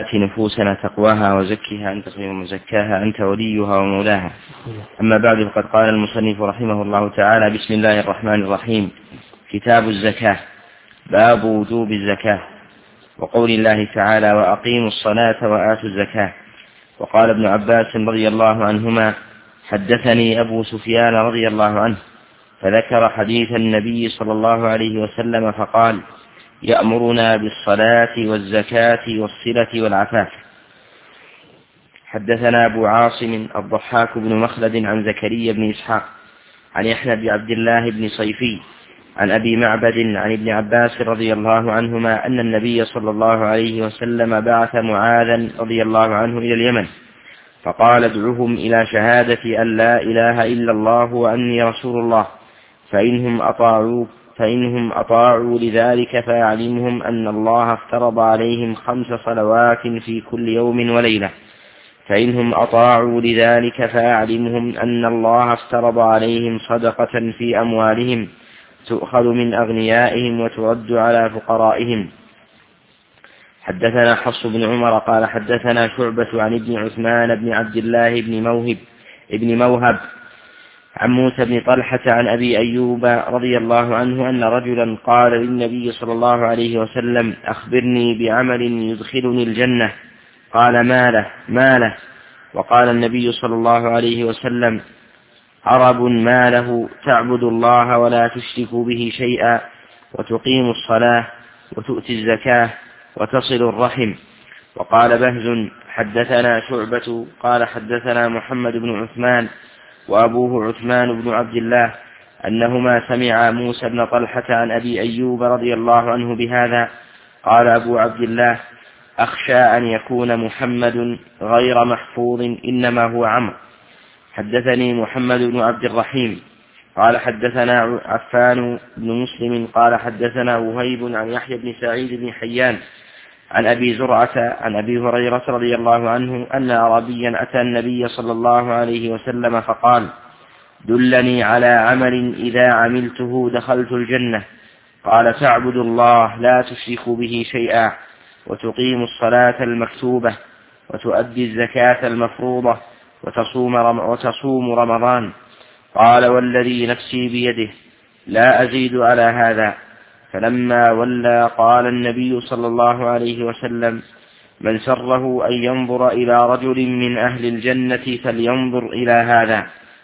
آت نفوسنا تقواها وزكها أنت خير من زكاها أنت وليها ومولاها. أما بعد، فقد قال المصنف رحمه الله تعالى: بسم الله الرحمن الرحيم. كتاب الزكاة. باب وجوب الزكاة، وقول الله تعالى: وأقيموا الصلاة وآتوا الزكاة. وقال ابن عباس رضي الله عنهما: حدثني أبو سفيان رضي الله عنه فذكر حديث النبي صلى الله عليه وسلم فقال: يأمرنا بالصلاة والزكاة والصلة والعفاف. حدثنا أبو عاصم الضحاك بن مخلد عن زكريا بن إسحاق عن يحيى بن عبد الله بن صيفي عن أبي معبد عن ابن عباس رضي الله عنهما أن النبي صلى الله عليه وسلم بعث معاذا رضي الله عنه إلى اليمن فقال: ادعهم إلى شهادة أن لا إله إلا الله وأني رسول الله، فإنهم أطاعوا لذلك فأعلمهم أن الله افترض عليهم 5 صلوات في كل يوم وليلة. فإنهم أطاعوا لذلك فأعلمهم أن الله افترض عليهم صدقة في أموالهم تؤخذ من أغنيائهم وترد على فقرائهم. حدثنا حفص بن عمر قال حدثنا شعبة عن ابن عثمان بن عبد الله بن موهب عن موسى بن طلحة عن أبي أيوب رضي الله عنه أن رجلا قال للنبي صلى الله عليه وسلم: أخبرني بعمل يدخلني الجنة. قال: ماله؟ وقال النبي صلى الله عليه وسلم: عرب ماله تعبد الله ولا تشرك به شيئا وتقيم الصلاة وتؤتي الزكاة وتصل الرحم. وقال بهز: حدثنا شعبة قال حدثنا محمد بن عثمان وأبوه عثمان بن عبد الله أنهما سمعا موسى بن طلحة عن أبي أيوب رضي الله عنه بهذا. قال أبو عبد الله: أخشى أن يكون محمد غير محفوظ، إنما هو عمرو. حدثني محمد بن عبد الرحيم قال حدثنا عفان بن مسلم قال حدثنا وهيب عن يحيى بن سعيد بن حيان عن أبي زرعة عن أبي هريرة رضي الله عنه أن أعرابيا أتى النبي صلى الله عليه وسلم فقال: دلني على عمل إذا عملته دخلت الجنة. قال: تعبد الله لا تشرك به شيئا وتقيم الصلاة المكتوبة وتؤدي الزكاة المفروضة وتصوم رمضان. قال: والذي نفسي بيده لا أزيد على هذا. فلما ولى قال النبي صلى الله عليه وسلم: من سره أن ينظر إلى رجل من أهل الجنة فلينظر إلى هذا.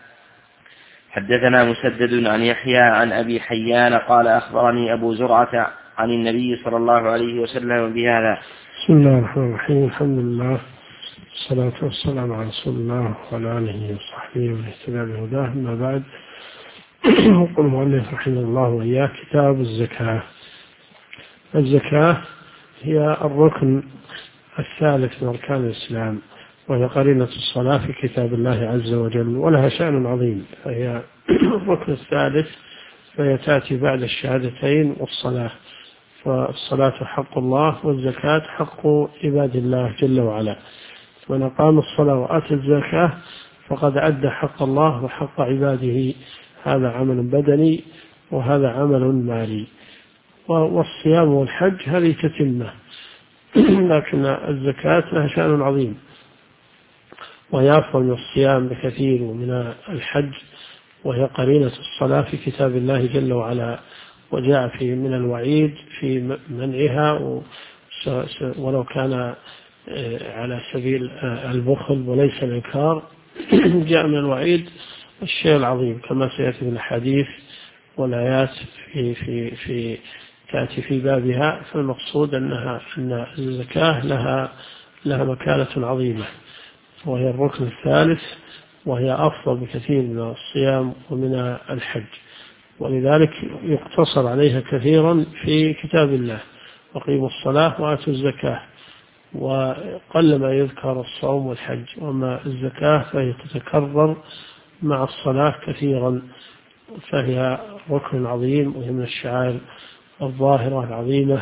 حدثنا مسدد عن يحيى عن أبي حيان قال أخبرني أبو زرعة عن النبي صلى الله عليه وسلم بهذا. بسم الله الرحمن الرحيم. الحمد لله والصلاة والسلام على رسول الله وعلى آله وصحبه ومن اهتدى بهداه. أما بعد، يقول المؤلف رحمه الله وإياه: كتاب الزكاة. الزكاة هي الركن الثالث من أركان الإسلام، وهي قرينة الصلاة في كتاب الله عز وجل، ولها شأن عظيم، فهي الركن الثالث، فهي تأتي بعد الشهادتين والصلاة. فالصلاة حق الله والزكاة حق عباد الله جل وعلا. من أقام الصلاة وآتى الزكاة فقد أدى حق الله وحق عباده. هذا عمل بدني وهذا عمل مالي. والصيام والحج هذه تتمة، لكن الزكاة لها شأن عظيم، وهي أفضل من الصيام بكثير ومن الحج، وهي قرينة الصلاة في كتاب الله جل وعلا، وجاء في من الوعيد في منعها، ولو كان على سبيل البخل وليس الإنكار. جاء من الوعيد الشيء العظيم كما سيأتي في الحديث والآيات في تأتي في بابها. فالمقصود أن الزكاة لها مكانة عظيمة، وهي الركن الثالث، وهي أفضل بكثير من الصيام ومن الحج، ولذلك يقتصر عليها كثيرا في كتاب الله: وأقيموا الصلاة وآتوا الزكاة. وقل ما يذكر الصوم والحج، وما الزكاة فهي تتكرر مع الصلاة كثيرا، فهي ركن عظيم وهي من الشعائر الظاهرة العظيمة.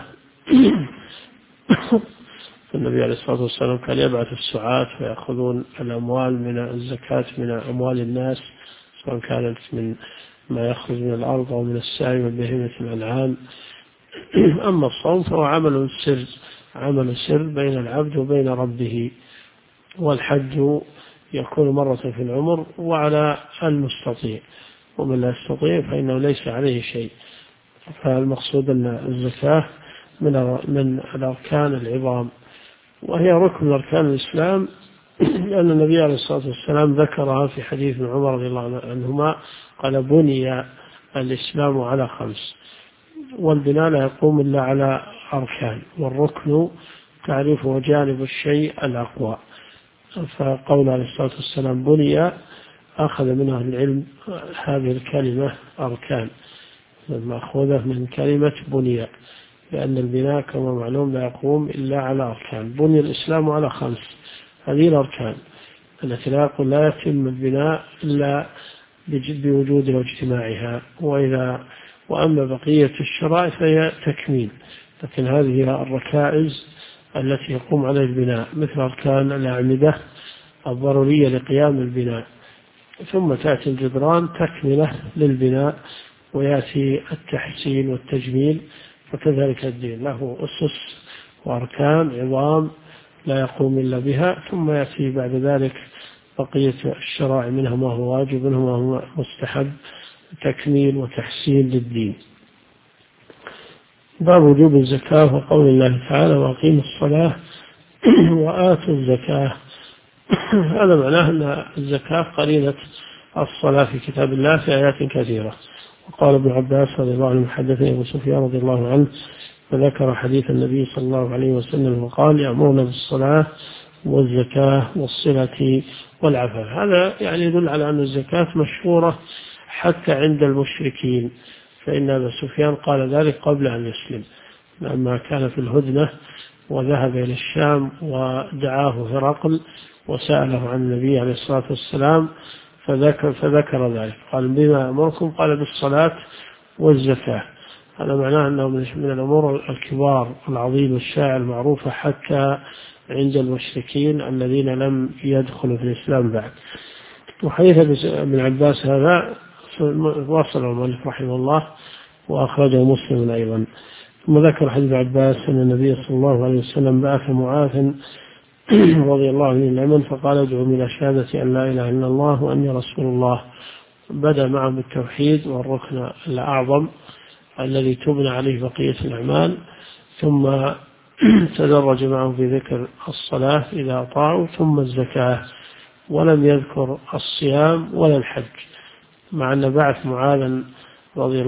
النبي عليه الصلاة والسلام كان يبعث السعاة فيأخذون الأموال من الزكاة من أموال الناس، سواء كانت من ما يخرج من الأرض أو من السائم من بهيمة الأنعام. أما الصوم فهو عمل سر عمل سر بين العبد وبين ربه. والحج يكون مرة في العمر وعلى المستطيع، ومن لا يستطيع فإنه ليس عليه شيء. فالمقصود أن الزكاة من الأركان العظام، وهي ركن من أركان الإسلام، لأن النبي عليه الصلاة والسلام ذكرها في حديث ابن عمر رضي الله عنهما قال: بني الإسلام على 5، والبناء لا يقوم إلا على أركان، والركن تعريفه جانب الشيء الأقوى. فقول عليه الصلاة والسلام بني أخذ من أهل العلم هذه الكلمة أركان، مأخوذة من كلمة بني، لأن البناء كما معلوم لا يقوم إلا على أركان. بني الإسلام على 5، هذه الأركان التي لا يتم البناء إلا بوجودها واجتماعها، وأما بقية الشرائع فهي تكميل. لكن هذه الركائز التي يقوم عليها البناء، مثل أركان الأعمدة الضرورية لقيام البناء، ثم تأتي الجدران تكملة للبناء، ويأتي التحسين والتجميل. فكذلك الدين له أسس وأركان عظام لا يقوم إلا بها، ثم يأتي بعد ذلك بقية الشرائع، منها ما هو واجب منها ما هو مستحب، تكميل وتحسين للدين. باب وجوب الزكاة وقول الله تعالى: وأقيموا الصلاة وآتوا الزكاة. هذا معناه أن الزكاة قرينة الصلاة في كتاب الله في آيات كثيرة. وقال ابن عباس رضي الله عنه: حدثني أبو سفيان رضي الله عنه فذكر حديث النبي صلى الله عليه وسلم وقال: يأمرون بالصلاة والزكاة والصلة والعفاف. هذا يعني يدل على أن الزكاة مشهورة حتى عند المشركين، فإن أبا سفيان قال ذلك قبل أن يسلم، لما كان في الهدنة وذهب إلى الشام ودعاه هرقل وسأله عن النبي عليه الصلاة والسلام، فذكر ذلك. قال: بما أمركم؟ قال: بالصلاة والزكاة. هذا معناه أنه من الأمور الكبار العظيمة الشائعة المعروفة حتى عند المشركين الذين لم يدخلوا في الإسلام بعد. وحديث ابن عباس هذا واصل المؤلف رحمه الله وأخرجه مسلم أيضا. ثم ذكر حديث عباس أن النبي صلى الله عليه وسلم بعث معاذ رضي الله عنه اليمن فقال: ادعوا إلى شهادة أن لا إله إلا الله وأني رسول الله. بدأ معه بالتوحيد والركن الأعظم الذي تبنى عليه بقية الأعمال، ثم تدرج معه في ذكر الصلاة إذا أطاعوا، ثم الزكاة، ولم يذكر الصيام ولا الحج، مع أن بعث معاذ رضي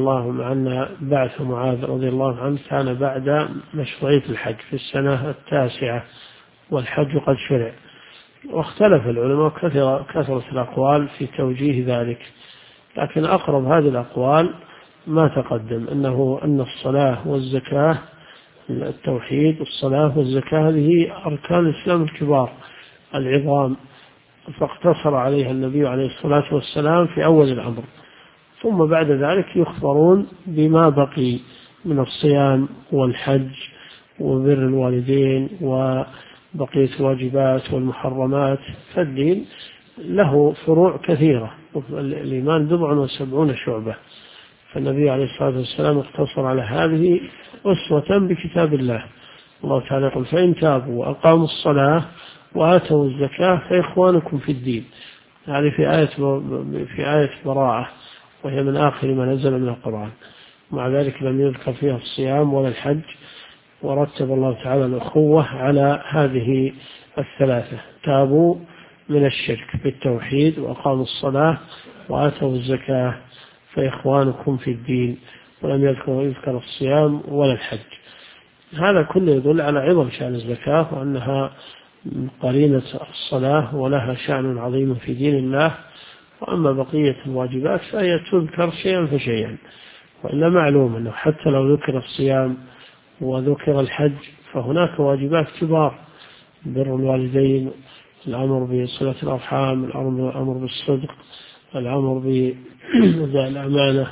الله عنه كان بعد مشروعية الحج في السنة 9، والحج قد شرع. واختلف العلماء كثرة الأقوال في توجيه ذلك، لكن أقرب هذه الأقوال ما تقدم، أن الصلاة والزكاة، التوحيد والصلاة والزكاة هذه أركان الإسلام الكبار العظام، فاقتصر عليها النبي عليه الصلاة والسلام في أول الأمر، ثم بعد ذلك يخبرون بما بقي من الصيام والحج وبر الوالدين وبقية الواجبات والمحرمات. فالدين له فروع كثيرة، الإيمان 77 شعبة، فالنبي عليه الصلاة والسلام اقتصر على هذه أسوة بكتاب الله. الله تعالى يقول: فإن تابوا وأقاموا الصلاة وآتوا الزكاة فإخوانكم في الدين. هذه في آية براءة، وهي من آخر ما نزل من القرآن. مع ذلك لم يذكر فيها الصيام ولا الحج، ورتب الله تعالى الأخوة على هذه الثلاثة: تابوا من الشرك بالتوحيد وأقاموا الصلاة وآتوا الزكاة فإخوانكم في الدين، ولم يذكر الصيام ولا الحج. هذا كله يدل على عظم شأن الزكاة، وأنها قرينة الصلاة ولها شأن عظيم في دين الله. وأما بقية الواجبات فهي تذكر شيئا فشيئا، وإلا معلوم أنه حتى لو ذكر الصيام وذكر الحج فهناك واجبات كبار: بر الوالدين، الأمر بصلة الأرحام، الأمر بالصدق، الأمر بأداء الأمانة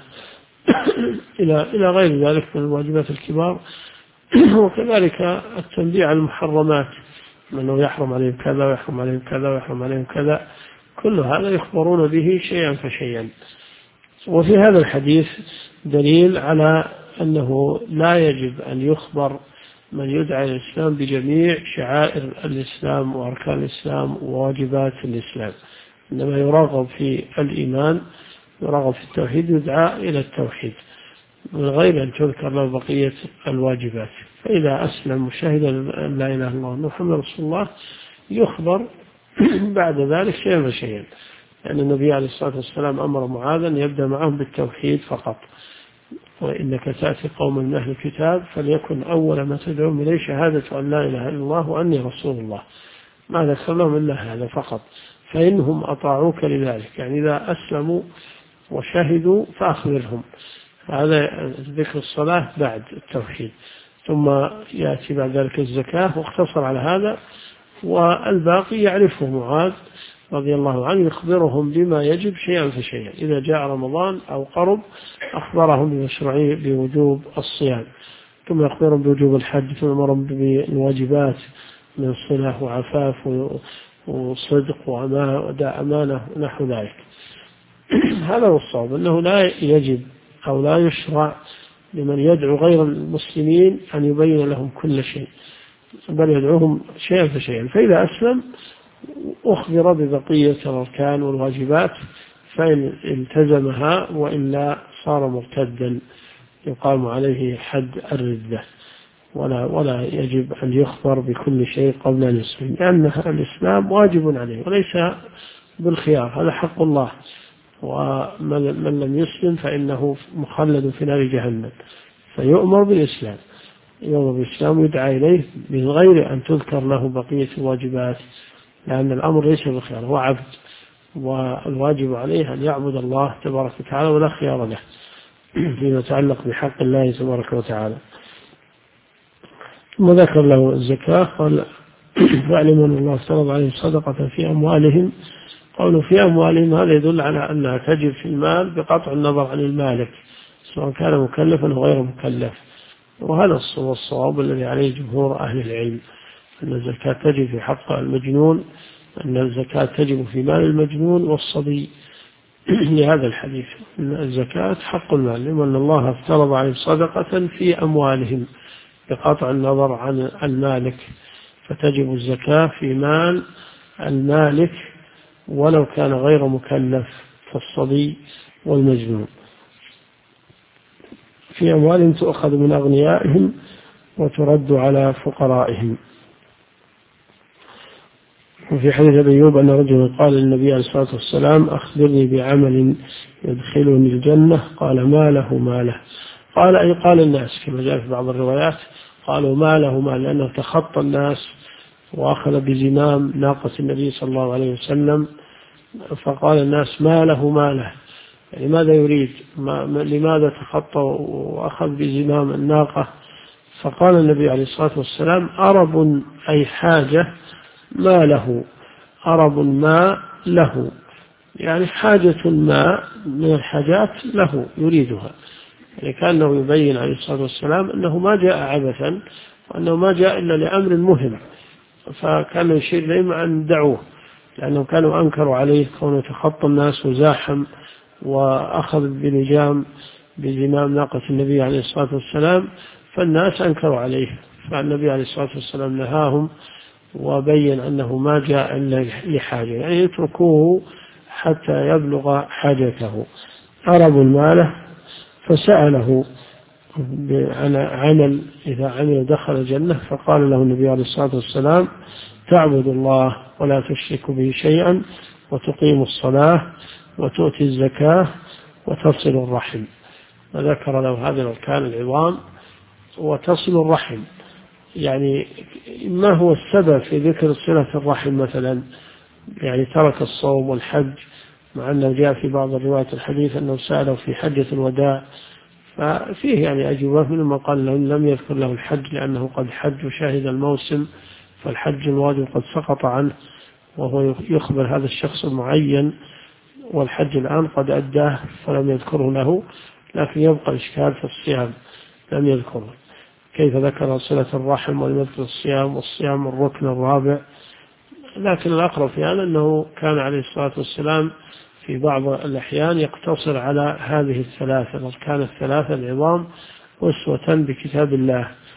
إلى غير ذلك من الواجبات الكبار. وكذلك التنبيه على المحرمات، أنه يحرم عليهم كذا ويحرم عليهم كذا ويحرم عليهم كذا، كل هذا يخبرون به شيئا فشيئا. وفي هذا الحديث دليل على أنه لا يجب أن يخبر من يدعى إلى الإسلام بجميع شعائر الإسلام وأركان الإسلام وواجبات الإسلام، إنما يرغب في الإيمان، يرغب في التوحيد، يدعى إلى التوحيد من غير أن تذكر له بقية الواجبات. فإذا أسلم وشهد أن لا إله إلا الله محمد رسول الله يخبر بعد ذلك شيئا فشيئا، لأن النبي عليه الصلاة والسلام أمر معاذا يبدأ معهم بالتوحيد فقط، وإنك تأتي قوم من أهل الكتاب فليكن أول ما تدعوهم إليه شهادة أن لا إله إلا الله وأني رسول الله، ما ذكر لهم إلا هذا فقط. فإنهم أطاعوك لذلك، يعني إذا أسلموا وشهدوا فأخبرهم. هذا ذكر الصلاة بعد التوحيد، ثم يأتي بعد ذلك الزكاة، واقتصر على هذا، والباقي يعرفه معاذ رضي الله عنه، يخبرهم بما يجب شيئا فشيئا. إذا جاء رمضان أو قرب أخبرهم بمشروعية بوجوب الصيام، ثم يخبرهم بوجوب الحج، ثم يأمرهم بالواجبات من صلة وعفاف وصدق وأداء أمانة ونحو ذلك. هذا هو الصواب، أنه لا يجب أو لا يشرع لمن يدعو غير المسلمين أن يبين لهم كل شيء، بل يدعوهم شيئا فشيئا. فإذا أسلم أخبر ببقية الأركان والواجبات فإن التزمها، وإلا صار مرتدا يقام عليه حد الردة، ولا يجب أن يخبر بكل شيء قبل أن يسلم، لأن الإسلام واجب عليه وليس بالخيار، هذا حق الله. ومن لم يسلم فإنه مخلد في نار جهنم، فيؤمر بالإسلام، يؤمر بالإسلام ويدعى إليه من غير أن تذكر له بقية الواجبات، لأن الأمر ليس بالخيار، هو عبد، والواجب عليه أن يعبد الله تبارك وتعالى ولا خيار له فيما يتعلق بحق الله تبارك وتعالى. ثم ذكر له الزكاة، قال فاعلموا أن الله افترض عليهم صدقة في أموالهم. قالوا في أموالهم هذا يدل على أنها تجب في المال بقطع النظر عن المالك سواء كان مكلفا أو غير مكلف، وهذا الصواب الذي عليه جمهور أهل العلم، أن الزكاة تجب في حق المجنون، أن الزكاة تجب في مال المجنون والصبي لهذا الحديث، أن الزكاة حق المال، لأن الله افترض عليهم صدقة في أموالهم بقطع النظر عن المالك، فتجب الزكاة في مال المالك ولو كان غير مكلف كالصبي والمجنون. في أموالهم تؤخذ من أغنيائهم وترد على فقرائهم. وفي حديث أبي أيوب أن رجلا قال للنبي عليه الصلاة والسلام أخبرني بعمل يدخلني الجنة، قال ما له ما له، قال أي قال الناس، كما جاء في بعض الروايات قالوا ما له ما، لأنه تخطى الناس وأخذ بزمام ناقة النبي صلى الله عليه وسلم، فقال الناس ما له ما له، يعني ماذا يريد، لماذا تخطى وأخذ بزمام الناقة؟ فقال النبي عليه الصلاة والسلام أرب أي حاجة ما له، أرب ما له، يعني حاجة ما من الحاجات له يريدها، يعني كأنه يبين عليه الصلاة والسلام أنه ما جاء عبثا، وأنه ما جاء إلا لأمر مهم، فكان يشير إليهم أن دعوه، لأنهم كانوا أنكروا عليه كونه تخطى الناس وزاحم وأخذ بزمام ناقة النبي عليه الصلاة والسلام، فالناس أنكروا عليه، فالنبي عليه الصلاة والسلام نهاهم وبين أنه ما جاء إلا لحاجة، يعني يتركوه حتى يبلغ حاجته. أرب المال فسأله عن عمل إذا عمل دخل الجنة، فقال له النبي عليه الصلاة والسلام تعبد الله ولا تشرك به شيئا وتقيم الصلاة وتؤتي الزكاة وتصل الرحم، وذكر له هذه الأركان العظام. وتصل الرحم يعني ما هو السبب في ذكر صلة الرحم مثلا، يعني ترك الصوم والحج، مع أنه جاء في بعض الروايات الحديث أنه سأله في حجة الوداع، ففيه يعني أجوبة، منهم قال لم يذكر له الحج لأنه قد حج وشاهد الموسم، فالحج الواجب قد سقط عنه، وهو يخبر هذا الشخص المعين، والحج الآن قد أداه فلم يذكره له، لكن يبقى إشكال في الصيام لم يذكره، كيف ذكر صلة الرحم ولم يذكر الصيام، والصيام الركن الرابع. لكن الأقرب في هذا أنه كان عليه الصلاة والسلام في بعض الأحيان يقتصر على هذه الثلاثة الأركان الثلاثة العظام أسوة بكتاب الله،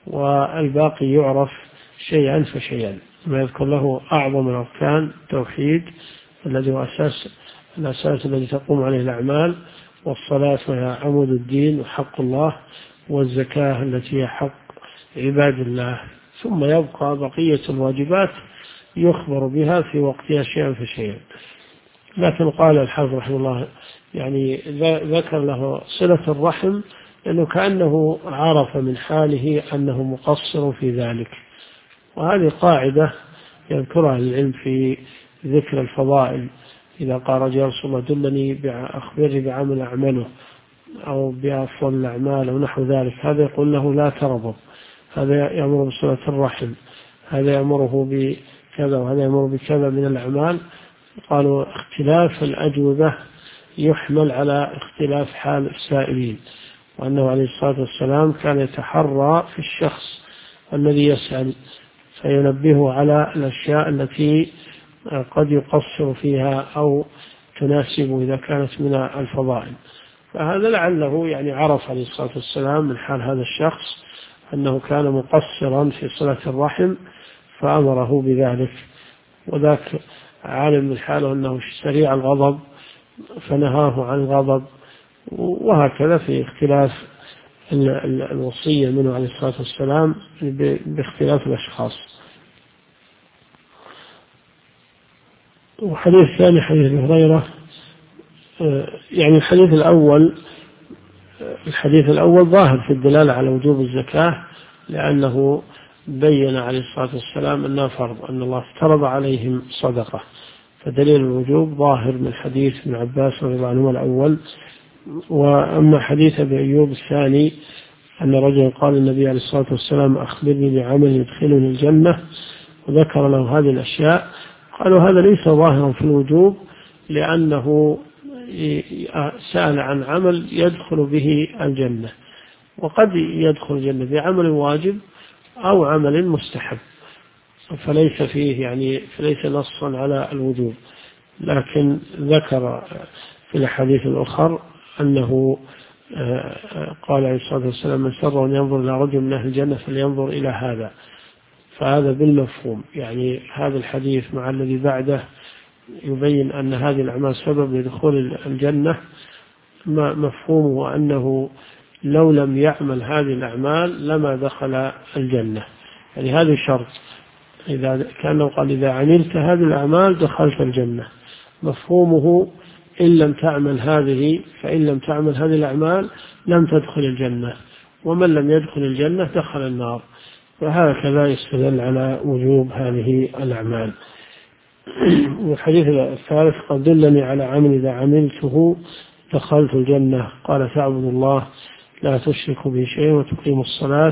والباقي يعرف شيئا فشيئا. ما يذكر له أعظم الأركان التوحيد الذي هو الأساس الذي تقوم عليه الأعمال، والصلاة وهي عمود الدين وحق الله، والزكاة التي هي حق عباد الله، ثم يبقى بقية الواجبات يخبر بها في وقتها شيئا فشيئا. لكن قال الحافظ رحمه الله يعني ذكر له صلة الرحم لأنه كأنه عرف من حاله أنه مقصر في ذلك. وهذه قاعدة يذكرها العلم في ذكر الفضائل، إذا قال رجل يا رسول الله دلني أخبرني بعمل أعمله أو بأفضل الأعمال أو نحو ذلك، هذا يقول له لا ترغب، هذا يأمر بصلة الرحم، هذا يأمره بكذا وهذا يأمر بكذا من الأعمال. قالوا اختلاف الأجوبة يحمل على اختلاف حال السائلين، وأنه عليه الصلاة والسلام كان يتحرى في الشخص الذي يسأل فينبهه على الأشياء التي قد يقصر فيها أو تناسبه إذا كانت من الفضائل. فهذا لعله يعني عرف عليه الصلاة والسلام من حال هذا الشخص أنه كان مقصرا في صلة الرحم فأمره بذلك، وذاك عالم من حاله أنه سريع الغضب فنهاه عن الغضب، وهكذا في اختلاف الوصية منه عليه الصلاة والسلام باختلاف الأشخاص. وحديث ثاني حديث ابي هريرة، يعني الحديث الأول ظاهر في الدلالة على وجوب الزكاة، لأنه بين عليه الصلاة والسلام أنها فرض، أن الله افترض عليهم صدقة، فدليل الوجوب ظاهر من حديث ابن عباس رضي الله عنهما الأول. وأما حديث أبي أيوب الثاني أن رجلا قال النبي عليه الصلاة والسلام أخبرني بعمل يدخلني الجنة وذكر له هذه الأشياء، قالوا هذا ليس ظاهرا في الوجوب، لأنه سأل عن عمل يدخل به الجنة، وقد يدخل الجنة بعمل واجب أو عمل مستحب، فليس فليس نصا على الوجوب. لكن ذكر في الحديث الآخر أنه قال عليه الصلاة والسلام من سر أن ينظر إلى رجل من أهل الجنة فلينظر إلى هذا، فهذا بالمفهوم، يعني هذا الحديث مع الذي بعده يبين أن هذه الأعمال سبب لدخول الجنة، مفهومه أنه لو لم يعمل هذه الأعمال لما دخل الجنة، يعني هذا شرط، إذا كان قال إذا عملت هذه الأعمال دخلت الجنة، مفهومه إن لم تعمل هذه فإن لم تعمل هذه الأعمال لم تدخل الجنة، ومن لم يدخل الجنة دخل النار، وهكذا يستدل على وجوب هذه الأعمال. والحديث الثالث قد دلني على عمل إذا عملته دخلت الجنة، قال تعبد الله لا تشرك به شيئا وتقيم الصلاة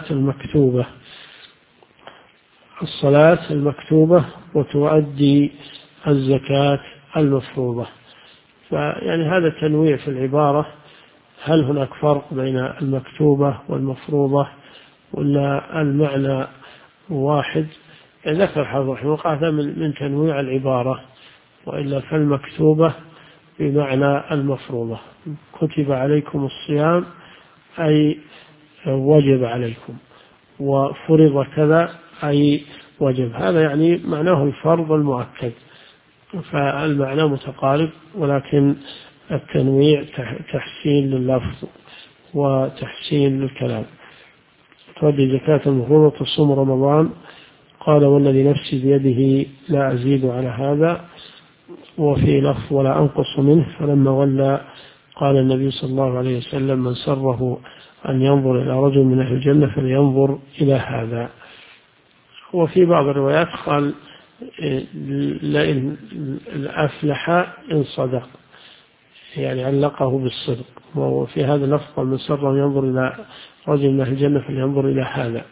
المكتوبة وتؤدي الزكاة المفروضة. فيعني هذا تنويع في العبارة، هل هناك فرق بين المكتوبة والمفروضة ولا المعنى واحد؟ ذكر حافظ رحمه الله من تنويع العبارة، وإلا فالمكتوبة بمعنى المفروضة، كتب عليكم الصيام أي وجب عليكم، وفرض كذا أي وجب، هذا يعني معناه الفرض المؤكد، فالمعنى متقارب، ولكن التنويع تحسين لللفظ وتحسين للكلام. تؤدي زكاة المفروضة تصوم رمضان، قال والذي نفسي بيده لا أزيد على هذا، وفي لفظ ولا أنقص منه، فلما ولى قال النبي صلى الله عليه وسلم من سره أن ينظر إلى رجل من أهل الجنة فلينظر إلى هذا. وفي بعض الروايات قال لئن أفلح إن صدق، يعني علقه بالصدق، وفي هذا اللفظ من سره أن ينظر إلى رجل من أهل الجنة فلينظر إلى هذا.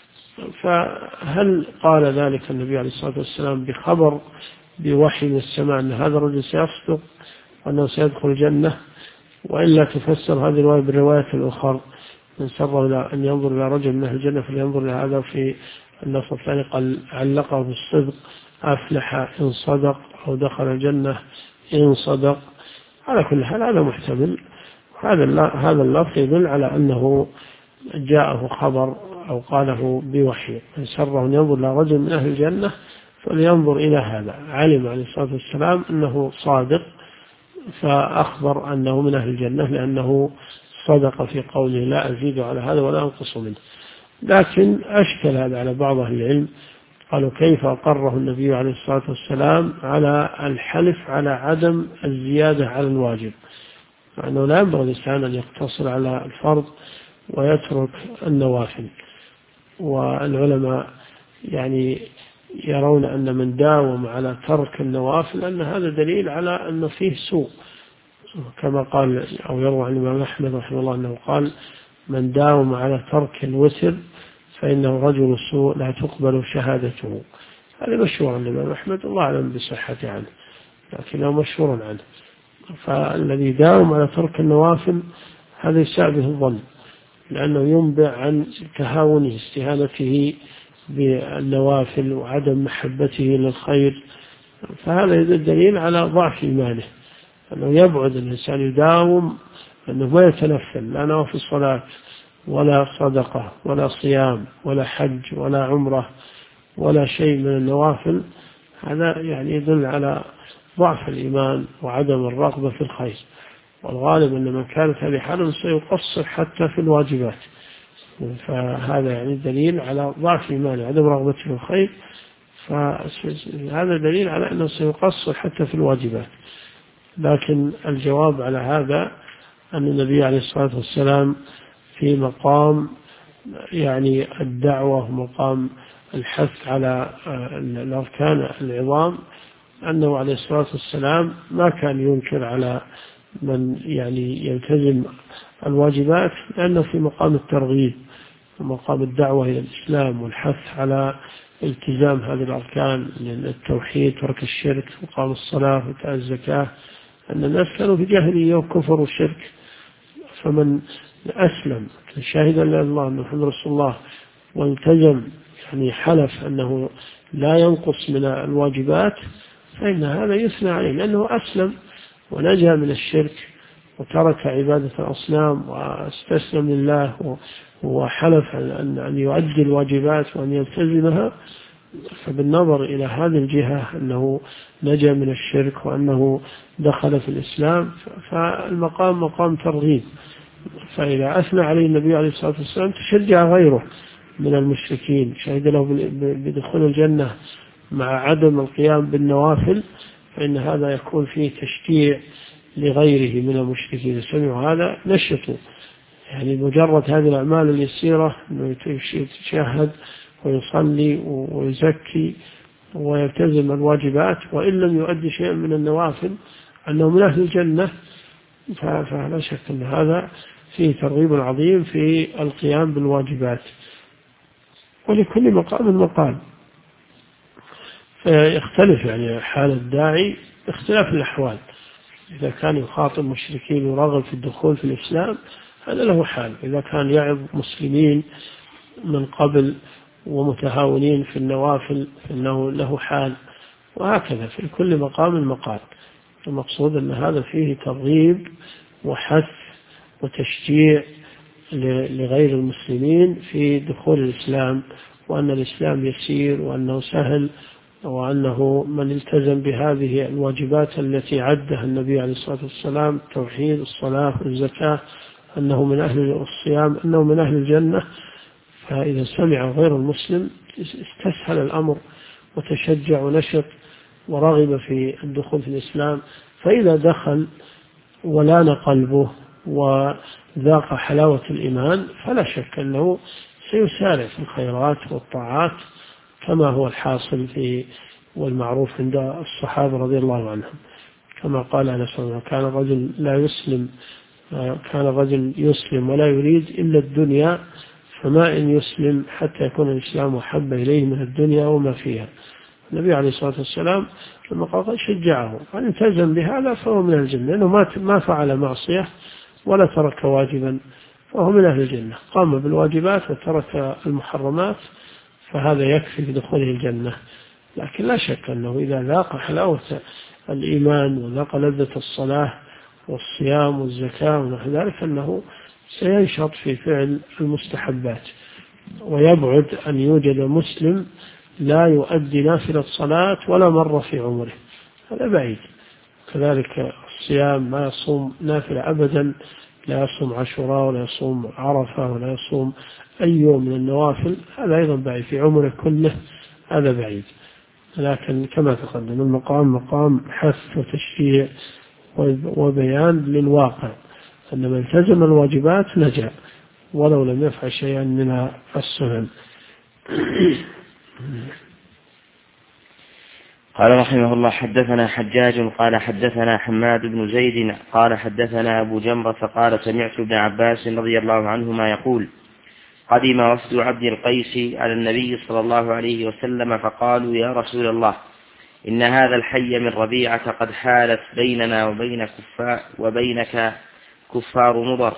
فهل قال ذلك النبي عليه الصلاة والسلام بخبر بوحي من السماء أن هذا الرجل سيصدق وأنه سيدخل الجنة، وإلا تفسر هذه الرواية بالرواية الأخرى من سر إلى أن ينظر إلى رجل من أهل الجنة فلينظر إلى هذا، في النص الثاني قال علقه بالصدق أفلح إن صدق أو دخل الجنة إن صدق. على كل حال هذا محتمل، هذا اللفظ يدل على أنه جاءه خبر أو قاله بوحي: من سره أن ينظر إلى رجل من أهل الجنة فلينظر إلى هذا. علم عليه الصلاة والسلام أنه صادق، فأخبر أنه من أهل الجنة لأنه صدق في قوله: لا أزيد على هذا ولا أنقص منه. لكن أشكل هذا على بعض أهل العلم، قالوا: كيف أقره النبي عليه الصلاة والسلام على الحلف على عدم الزيادة على الواجب، لأنه لا ينبغي الإنسان أن يقتصر على الفرض ويترك النوافل. والعلماء يعني يرون أن من داوم على ترك النوافل أن هذا دليل على أن فيه سوء، كما قال أو يروى عن الإمام أحمد رحمه الله أنه قال: من داوم على ترك الوتر فإنه رجل سوء لا تقبل شهادته. هذا مشهور عن الإمام أحمد، الله أعلم بصحة عنه، لكنه مشهور عنه. فالذي داوم على ترك النوافل هذا يساء به الظن، لأنه ينبع عن تهاونه استهانته بالنوافل وعدم محبته للخير. فهذا الدليل على ضعف إيمانه، أنه يبعد الإنسان يداوم أنه ما يتنفل لا نوافل صلاة ولا صدقة ولا صيام ولا حج ولا عمرة ولا شيء من النوافل. هذا يعني يدل على ضعف الإيمان وعدم الرغبة في الخير. والغالب أن من كانت هذه حاله سيقصر حتى في الواجبات، فهذا يعني دليل على ضعف إيمانه عدم رغبته في الخير، فهذا دليل على أنه سيقصر حتى في الواجبات. لكن الجواب على هذا أن النبي عليه الصلاة والسلام في مقام يعني الدعوة ومقام الحث على الأركان العظام، أنه عليه الصلاة والسلام ما كان ينكر على من يعني يلتزم الواجبات، لأنه في مقام الترغيب ومقام الدعوة إلى الإسلام والحث على التزام هذه الأركان: التوحيد، ترك الشرك، وقام الصلاة، وإيتاء الزكاة. أن الناس كانوا في جاهلية وكفر والشرك، فمن أسلم شهد أن لا إله إلا الله أن محمد رسول الله والتزم يعني حلف أنه لا ينقص من الواجبات، فإن هذا يثنى عليه، لأنه أسلم ونجا من الشرك وترك عبادة الأصنام واستسلم لله وحلف أن يؤدي الواجبات وأن يلتزمها. فبالنظر إلى هذه الجهة أنه نجا من الشرك وأنه دخل في الإسلام، فالمقام مقام ترغيب. فإذا أثنى عليه النبي عليه الصلاة والسلام تشجع غيره من المشركين، شهد له بدخول الجنة مع عدم القيام بالنوافل، فإن هذا يكون فيه تشجيع لغيره من المشركين. سمعوا هذا نشطوا، يعني مجرد هذه الأعمال اليسيرة أنه يتشهد ويصلي ويزكي ويلتزم الواجبات وإن لم يؤدي شيئا من النوافل أنه من أهل الجنة، فلا شك أن هذا فيه ترغيب عظيم في القيام بالواجبات. ولكل مقام مقال، فيختلف يعني حال الداعي باختلاف الأحوال. إذا كان يخاطب مشركين ورغب في الدخول في الإسلام هذا له حال، إذا كان يعظ مسلمين من قبل ومتهاونين في النوافل فإنه له حال، وهكذا في كل مقام مقال. المقصود أن هذا فيه ترغيب وحث وتشجيع لغير المسلمين في دخول الإسلام، وأن الإسلام يسير وأنه سهل، وأنه من التزم بهذه الواجبات التي عدها النبي عليه الصلاة والسلام: التوحيد، الصلاة، الزكاة، أنه من أهل الصيام، أنه من أهل الجنة. فإذا سمع غير المسلم استسهل الأمر وتشجع ونشط ورغب في الدخول في الإسلام. فإذا دخل ولان قلبه وذاق حلاوة الإيمان فلا شك أنه سيسارع في الخيرات والطاعات، كما هو الحاصل في والمعروف عند الصحابة رضي الله عنهم، كما قال أنس: كان رجل يسلم ولا يريد إلا الدنيا، فما إن يسلم حتى يكون الإسلام أحب إليه من الدنيا وما فيها. النبي عليه الصلاة والسلام لما قال شجعه أن التزم بهذا فهو من الجنة، لأنه ما فعل معصية ولا ترك واجبا، فهو من أهل الجنة. قام بالواجبات وترك المحرمات، فهذا يكفي في دخوله الجنة. لكن لا شك أنه إذا ذاق حلاوة الإيمان وذاق لذة الصلاة والصيام والزكاة ونحو ذلك أنه سينشط في فعل المستحبات. ويبعد أن يوجد مسلم لا يؤدي نافلة صلاة ولا مرة في عمره، هذا بعيد. كذلك الصيام، ما يصوم نافلة أبدا، لا يصوم عاشوراء ولا يصوم عرفة ولا يصوم أي يوم من النوافل، هذا أيضا بعيد في عمره كله، هذا بعيد. لكن كما تقدم المقام مقام حث وتشريع وبيان للواقع، أن من التزم الواجبات نجا ولو لم يفعل شيئا من السنن. قال رحمه الله: حدثنا حجاج قال حدثنا حماد بن زيد قال حدثنا أبو جمرة قال سمعت ابن عباس رضي الله عنهما يقول: قدم وفد عبد القيس على النبي صلى الله عليه وسلم فقالوا: يا رسول الله، إن هذا الحي من ربيعة قد حالت بيننا وبينك كفار مضر،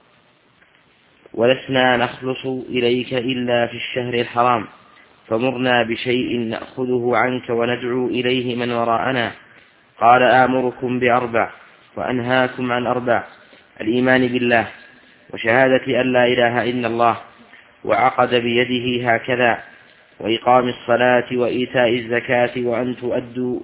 ولسنا نخلص إليك إلا في الشهر الحرام، فمرنا بشيء نأخذه عنك وندعو إليه من وراءنا. قال: آمركم ب4 وأنهاكم عن 4: الإيمان بالله، وشهادة أن لا إله إلا الله، وعقد بيده هكذا: وإقام الصلاة وإيتاء الزكاة وأن تؤدوا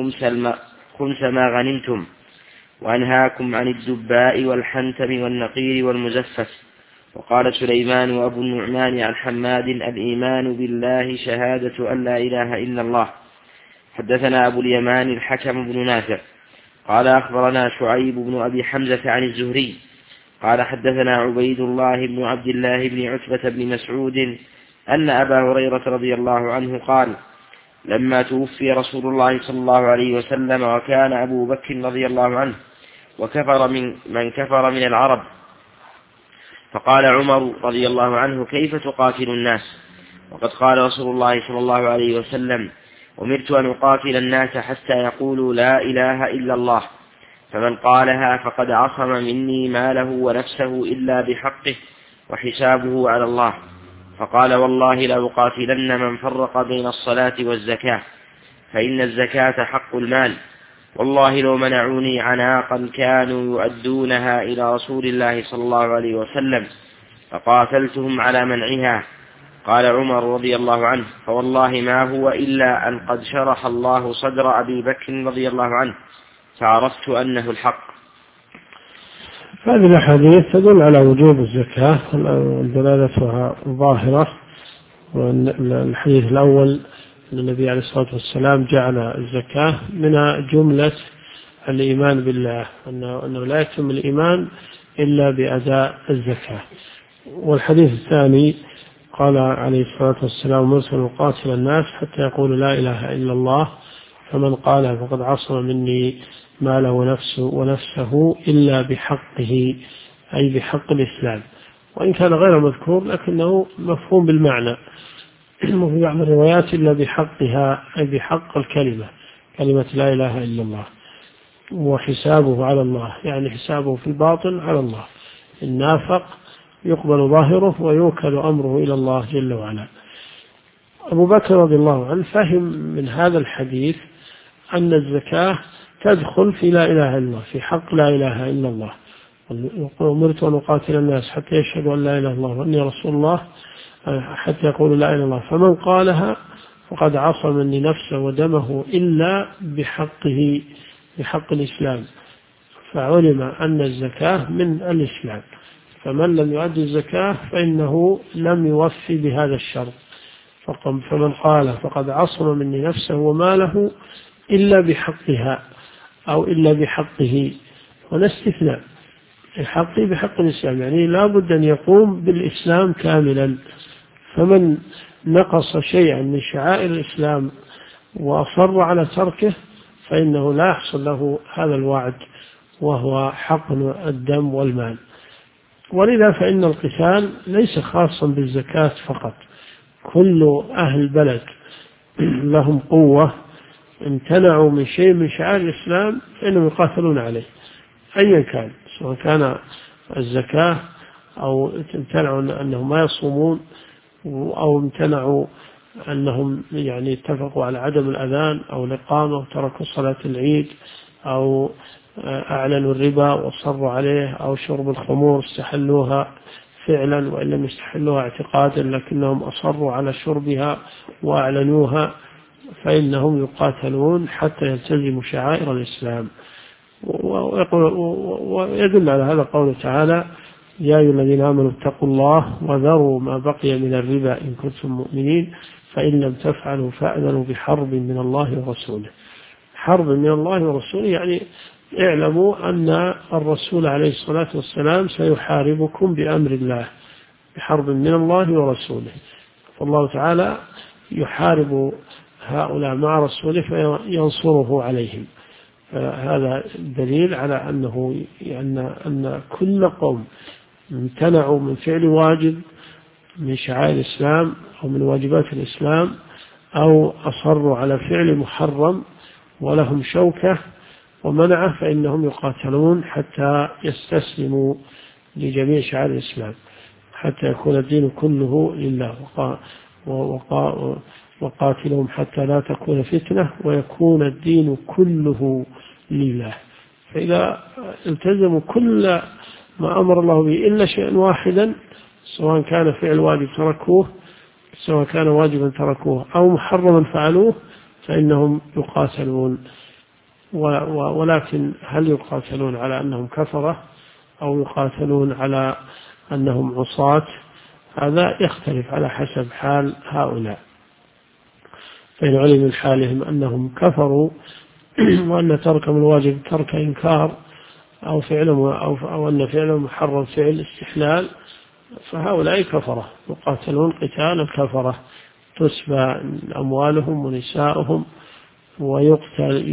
خمس ما غنمتم، وأنهاكم عن الدباء والحنتم والنقير والمزفت. وقال سليمان وأبو النعمان عن حماد: الإيمان بالله شهادة أن لا إله إلا الله. حدثنا أبو اليمان الحكم بن نافع قال أخبرنا شعيب بن أبي حمزة عن الزهري قال حدثنا عبيد الله بن عبد الله بن عتبة بن مسعود أن أبا هريرة رضي الله عنه قال: لما توفي رسول الله صلى الله عليه وسلم وكان أبو بكر رضي الله عنه وكفر من كفر من العرب، فقال عمر رضي الله عنه: كيف تقاتل الناس وقد قال رسول الله صلى الله عليه وسلم: أمرت أن أقاتل الناس حتى يقولوا لا إله إلا الله، فمن قالها فقد عصم مني ماله ونفسه إلا بحقه وحسابه على الله. فقال: والله لأقاتلن من فرق بين الصلاة والزكاة، فإن الزكاة حق المال، والله لو منعوني عناقا كانوا يؤدونها إلى رسول الله صلى الله عليه وسلم فقاتلتهم على منعها. قال عمر رضي الله عنه: فوالله ما هو إلا أن قد شرح الله صدر أبي بكر رضي الله عنه فعرفت أنه الحق. هذه الأحاديث تدل على وجوب الزكاة ودلالتها ظاهرة. والحديث الأول أن النبي عليه الصلاة والسلام جعل الزكاة من جملة الإيمان بالله، أنه لا يتم الإيمان إلا بأداء الزكاة. والحديث الثاني قال عليه الصلاة والسلام: أمرت أن أقاتل الناس حتى يقولوا لا إله إلا الله، فمن قالها فقد عصم مني ماله ونفسه إلا بحقه، أي بحق الإسلام، وإن كان غير مذكور لكنه مفهوم بالمعنى. وفي بعض الروايات إلا بحقها، أي بحق الكلمة، كلمة لا إله إلا الله، وحسابه على الله، يعني حسابه في الباطن على الله. النافق يقبل ظاهره ويوكل أمره إلى الله جل وعلا. أبو بكر رضي الله عنه فهم من هذا الحديث أن الزكاة تدخل في لا إله إلا الله، في حق لا إله إلا الله. أمرت أن أقاتل الناس حتى يشهدوا أن لا إله إلا الله وأني رسول الله حتى يقولوا لا إله إلا الله، فمن قالها فقد عصم مني نفسه ودمه إلا بحقه، بحق الإسلام. فعلم أن الزكاة من الإسلام، فمن لم يؤدي الزكاة فإنه لم يوفي بهذا الشرط. فمن قال فقد عصم مني نفسه وماله إلا بحقها أو إلا بحقه، ولا استثناء، الحق بحق الإسلام، يعني لا بد أن يقوم بالإسلام كاملا. فمن نقص شيئا من شعائر الإسلام وأصر على تركه فإنه لا يحصل له هذا الوعد، وهو حقن الدم والمال. ولذا فإن القتال ليس خاصا بالزكاة فقط، كل أهل البلد لهم قوة امتنعوا من شيء من شعائر الإسلام فإنهم يقاتلون عليه أيا كان، سواء كان الزكاة أو امتنعوا أنهم ما يصومون، أو امتنعوا أنهم يعني اتفقوا على عدم الأذان أو الإقامة وتركوا صلاة العيد، أو أعلنوا الربا وصروا عليه، أو شرب الخمور استحلوها. فعلا وإن لم يستحلوها اعتقادا لكنهم أصروا على شربها وأعلنوها، فإنهم يقاتلون حتى يلتزموا شعائر الإسلام. ويدل على هذا قوله تعالى: يا أيها الذين آمنوا اتقوا الله وذروا ما بقي من الربا إن كنتم مؤمنين فإن لم تفعلوا فأذنوا بحرب من الله ورسوله. حرب من الله ورسوله يعني اعلموا أن الرسول عليه الصلاة والسلام سيحاربكم بأمر الله، بحرب من الله ورسوله. فالله تعالى يحارب هؤلاء مع رسوله فينصره عليهم. هذا دليل على أن كل قوم امتنعوا من فعل واجب من شعائر الإسلام أو من واجبات الإسلام، أو أصروا على فعل محرم ولهم شوكة ومنعه، فإنهم يقاتلون حتى يستسلموا لجميع شعائر الإسلام، حتى يكون الدين كله لله. وقاتلهم حتى لا تكون فتنة ويكون الدين كله لله. فإذا التزموا كل ما أمر الله به إلا شيئا واحدا، سواء كان فعل واجب تركوه، سواء كان واجبا تركوه، أو محرما فعلوه، فإنهم يقاتلون. ولكن هل يقاتلون على أنهم كفرة أو يقاتلون على أنهم عصاة؟ هذا يختلف على حسب حال هؤلاء. فإن علم من حالهم أنهم كفروا وأن تركهم الواجب ترك إنكار أو أن فعلهم محرم فعل استحلال، فهؤلاء كفرة يقاتلون قتال الكفرة، تسبى أموالهم ونساؤهم ويقتل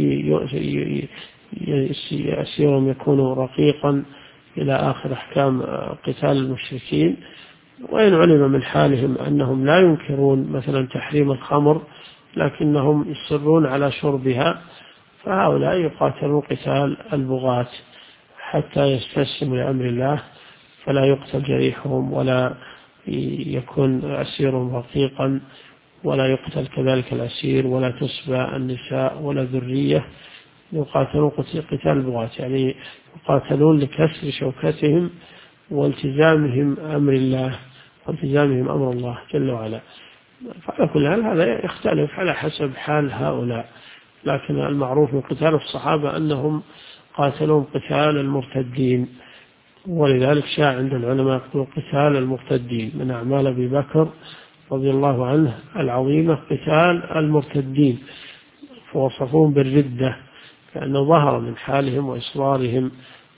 يسيرهم يكون رقيقا إلى آخر أحكام قتال المشركين. وإن علم من حالهم أنهم لا ينكرون مثلا تحريم الخمر لكنهم يصرون على شربها، فهؤلاء يقاتلون قتال البغاة حتى يستسلموا لأمر الله، فلا يقتل جريحهم ولا يكون أسيرهم رقيقا ولا يقتل كذلك الأسير ولا تسبى النساء ولا ذرية. يقاتلون قتال البغاة، يعني يقاتلون لكسر شوكتهم والتزامهم أمر الله والتزامهم أمر الله جل وعلا. فعلى كل حال هذا يختلف على حسب حال هؤلاء، لكن المعروف من قتال الصحابة أنهم قاتلون قتال المرتدين، ولذلك شاع عند العلماء قتال المرتدين من أعمال أبي بكر رضي الله عنه العظيمة قتال المرتدين، فوصفوهم بالردة كأنه ظهر من حالهم وإصرارهم،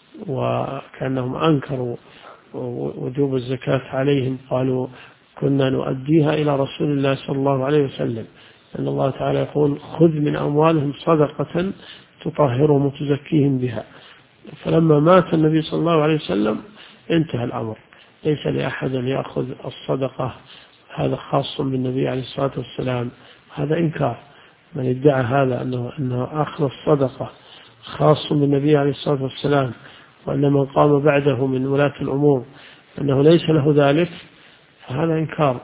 وكأنهم أنكروا وجوب الزكاة عليهم. قالوا كنا نؤديها إلى رسول الله صلى الله عليه وسلم، أن الله تعالى يقول خذ من أموالهم صدقة تطهرهم وتزكيهم بها. فلما مات النبي صلى الله عليه وسلم انتهى الأمر، ليس لأحد أن يأخذ الصدقة، هذا خاص بالنبي عليه الصلاة والسلام. هذا إنكار من ادعى هذا أنه أخذ الصدقة خاص بالنبي عليه الصلاة والسلام، وأن من قام بعده من ولاة الأمور أنه ليس له ذلك، فهذا إنكار.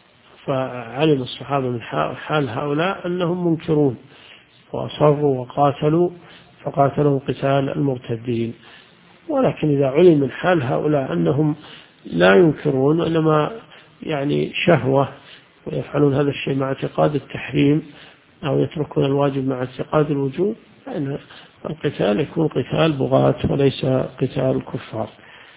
فعلم الصحابة من حال هؤلاء أنهم منكرون وأصروا وقاتلوا، فقاتلوا قتال المرتدين. ولكن إذا علم من حال هؤلاء أنهم لا ينكرون وإنما يعني شهوة ويفعلون هذا الشيء مع اعتقاد التحريم أو يتركون الواجب مع اعتقاد الوجوب، فإن القتال يكون قتال بغاة وليس قتال كفار.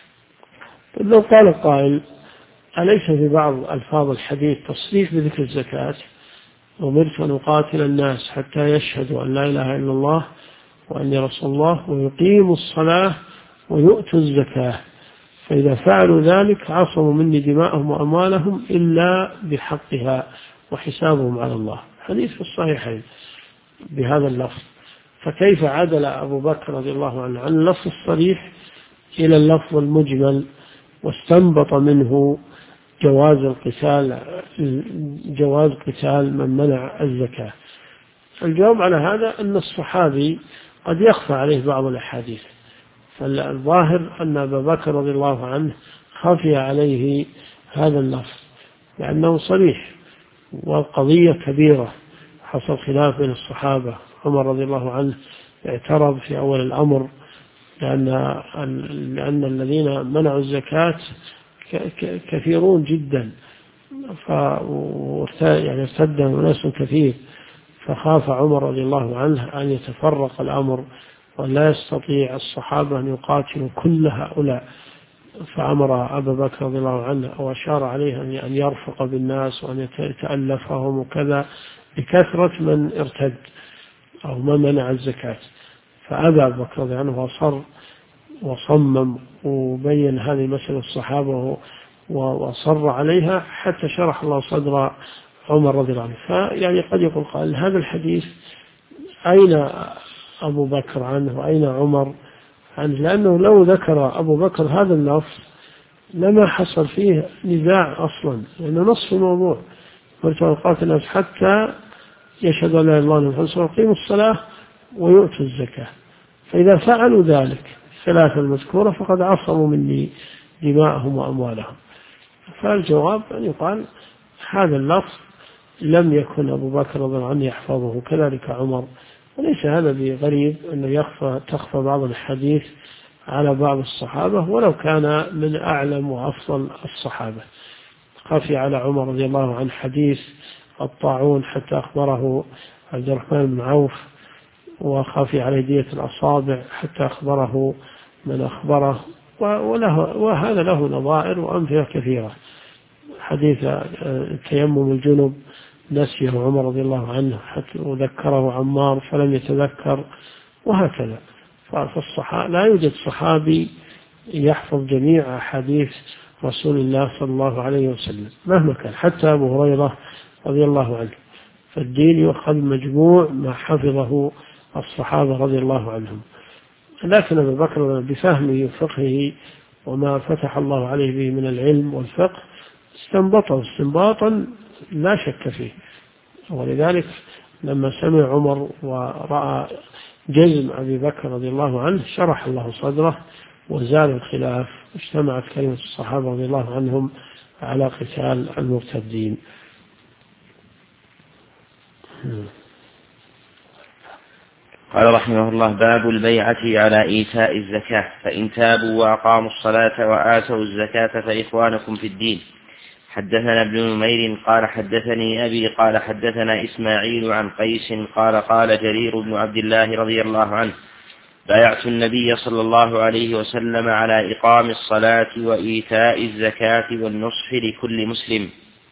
لو قال قائل أليس في بعض ألفاظ الحديث تصريح بذكر الزكاة؟ أمرت أن أقاتل الناس حتى يشهدوا أن لا إله إلا الله وأني رسول الله ويقيموا الصلاة ويؤتوا الزكاة، فإذا فعلوا ذلك عصموا مني دماءهم وأموالهم إلا بحقها وحسابهم على الله. حديث في الصحيحين بهذا اللفظ. فكيف عدل أبو بكر رضي الله عنه عن اللفظ الصريح إلى اللفظ المجمل واستنبط منه جواز قتال من منع الزكاة؟ الجواب على هذا أن الصحابي قد يخفى عليه بعض الأحاديث، فالظاهر أن أبا بكر رضي الله عنه خفي عليه هذا اللفظ لأنه صريح والقضية كبيرة، حصل خلاف بين الصحابة. عمر رضي الله عنه اعترض في أول الأمر لأن الذين منعوا الزكاة كثيرون جدا، يعني ارتد أناس كثير، فخاف عمر رضي الله عنه أن يتفرق الأمر ولا يستطيع الصحابة أن يقاتلوا كل هؤلاء، فأمر أبا بكر رضي الله عنه أو أشار عليه أن يرفق بالناس وأن يتألفهم وكذا بكثرة من ارتد أو من منع الزكاة. فأبى أبو بكر رضي الله عنه وأصر وصمم وبين هذه المسألة الصحابة وأصر عليها حتى شرح الله صدر عمر رضي الله عنه. فيعني قد يقول قال هذا الحديث أين أبو بكر عنه وأين عمر عنه؟ لأنه لو ذكر أبو بكر هذا اللفظ لما حصل فيه نزاع أصلا، لأنه نصف الموضوع وقاتل الناس حتى يشهد أن لا إله إلا الله ويقيموا الصلاة ويؤتوا الزكاة. فإذا فعلوا ذلك الثلاثة المذكورة فقد عصموا مني دماءهم وأموالهم. فالجواب أن يقال هذا اللفظ لم يكن أبو بكر رضي الله عنه يحفظه، كذلك عمر، وليس هذا بغريب أنه تخفى بعض الحديث على بعض الصحابة ولو كان من أعلم وأفضل الصحابة. خفي على عمر رضي الله عنه حديث الطاعون حتى أخبره عبد الرحمن بن عوف، وخفي عليه دية الأصابع حتى أخبره من أخبره، وهذا له نظائر وأمثلة كثيرة. حديث تيمم الجنب نسيه عمر رضي الله عنه حتى وذكره عمار فلم يتذكر، وهكذا. لا يوجد صحابي يحفظ جميع أحاديث رسول الله صلى الله عليه وسلم مهما كان، حتى أبو هريرة رضي الله عنه. فالدين يؤخذ مجموع ما حفظه الصحابة رضي الله عنهم. لكن أبو بكر بفهمه وفقهه وما فتح الله عليه به من العلم والفقه استنبطه استنباطا لا شك فيه، ولذلك لما سمع عمر ورأى جزم أبي بكر رضي الله عنه شرح الله صدره وزال الخلاف، اجتمعت كلمة الصحابة رضي الله عنهم على قتال المرتدين. قال رحمه الله: باب البيعة على إيتاء الزكاة، فإن تابوا وأقاموا الصلاة وآتوا الزكاة فإخوانكم في الدين. حدثنا ابن نمير قال حدثني أبي قال حدثنا إسماعيل عن قيس قال قال جرير بن عبد الله رضي الله عنه: بايعت النبي صلى الله عليه وسلم على إقام الصلاة وإيتاء الزكاة والنصح لكل مسلم.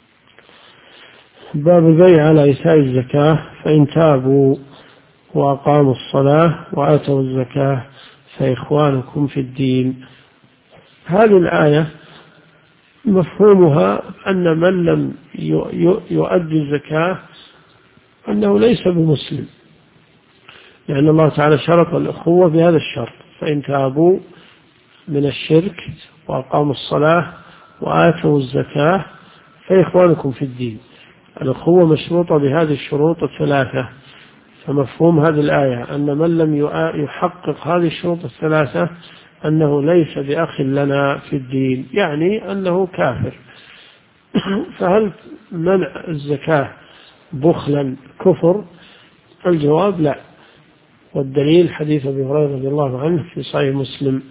باب البيع على إيتاء الزكاة، فإن تابوا وأقاموا الصلاة وآتوا الزكاة فإخوانكم في الدين. هذه الآية مفهومها أن من لم يؤدي الزكاة أنه ليس بمسلم، لأن الله تعالى شرط الأخوة بهذا الشرط: فإن تابوا من الشرك وأقاموا الصلاة وآتوا الزكاة فإخوانكم في الدين. الأخوة مشروطة بهذه الشروط الثلاثة. فمفهوم هذه الآية أن من لم يحقق هذه الشروط الثلاثة أنه ليس بأخ لنا في الدين، يعني أنه كافر. فهل منع الزكاة بخلا كفر؟ الجواب لا، والدليل حديث أبي هريرة رضي الله عنه في صحيح مسلم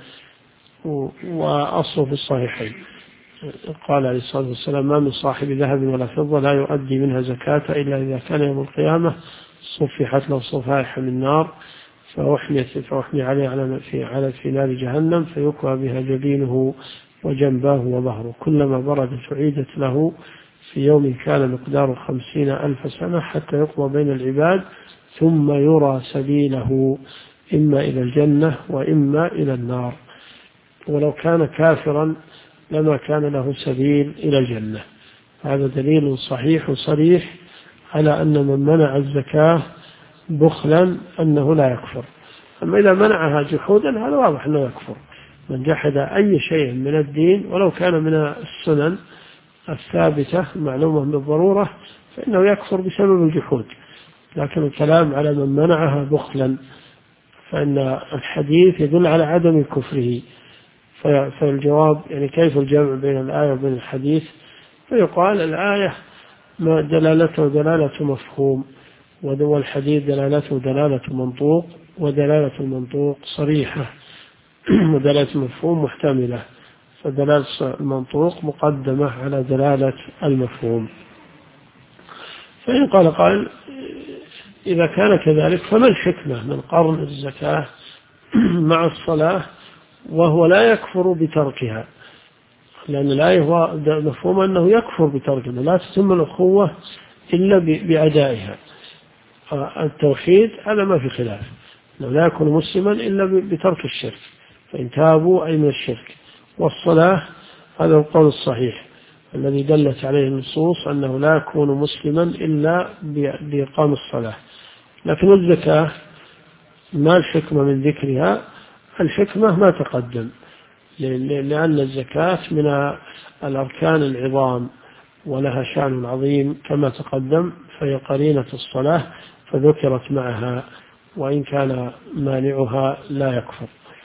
وأصله في الصحيحين. قال عليه الصلاة والسلام: ما من صاحب ذهب ولا فضة لا يؤدي منها زكاة إلا إذا كان يوم القيامة صفحت له صفائح من نار فأحمي عليه في نار جهنم فيكوى بها جبينه وجنباه وظهره، كلما بردت أعيدت له في يوم كان مقدار 50,000 سنة حتى يقضى بين العباد ثم يرى سبيله إما إلى الجنة وإما إلى النار. ولو كان كافرا لما كان له سبيل إلى الجنة. هذا دليل صحيح وصريح على أن من منع الزكاة بخلا أنه لا يكفر. أما إذا منعها جحودا هذا واضح أنه يكفر. من جحد أي شيء من الدين ولو كان من السنن الثابتة معلومة بالضرورة فإنه يكفر بسبب الجحود. لكن الكلام على من منعها بخلا فإن الحديث يدل على عدم كفره. فالجواب يعني كيف الجمع بين الآية وبين الحديث؟ فيقال الآية ما دلالته دلالة مفهوم، والحديث دلالته دلالة منطوق، ودلالة المنطوق صريحة ودلالة المفهوم محتملة. فدلالة المنطوق مقدمة على دلالة المفهوم. فإن قال قائل إذا كان كذلك فما الحكمة من قرن الزكاة مع الصلاة وهو لا يكفر بتركها؟ لأن الآية هو مفهوم أنه يكفر بتركها، لا تتم الأخوة إلا بأدائها. التوحيد هذا ما في خلاف، لا يكون مسلما إلا بترك الشرك، فإن تابوا أي من الشرك. والصلاة هذا القول الصحيح الذي دلت عليه النصوص أنه لا يكون مسلما إلا بإقام الصلاة. لكن الزكاة ما الحكمة من ذكرها؟ الحكمة ما تقدم، لأن الزكاة من الأركان العظام ولها شأن عظيم كما تقدم، فهي قرينة الصلاة فذكرت معها، وإن كان مانعها لا يكفر.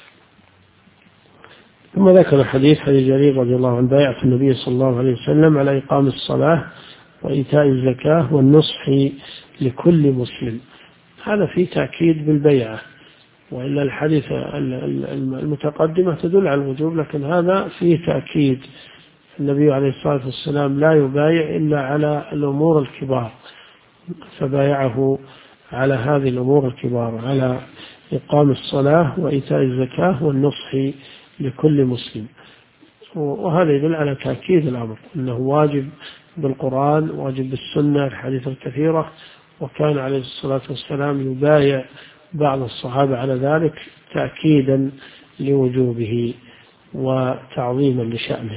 ثم ذكر حديث جرير رضي الله عنه بيعة النبي صلى الله عليه وسلم على إقام الصلاة وإيتاء الزكاة والنصح لكل مسلم. هذا فيه تأكيد بالبيعة، وإلا الحديث المتقدمة تدل على الوجوب، لكن هذا فيه تأكيد. النبي عليه الصلاة والسلام لا يبايع إلا على الأمور الكبار، فبايعه على هذه الأمور الكبار، على إقام الصلاة وإيتاء الزكاة والنصح لكل مسلم. وهذا يدل على تأكيد الأمر أنه واجب بالقرآن، واجب بالسنة، الحديث الكثيرة. وكان عليه الصلاة والسلام يبايع بعض الصحابة على ذلك تأكيدا لوجوبه وتعظيما لشأنه.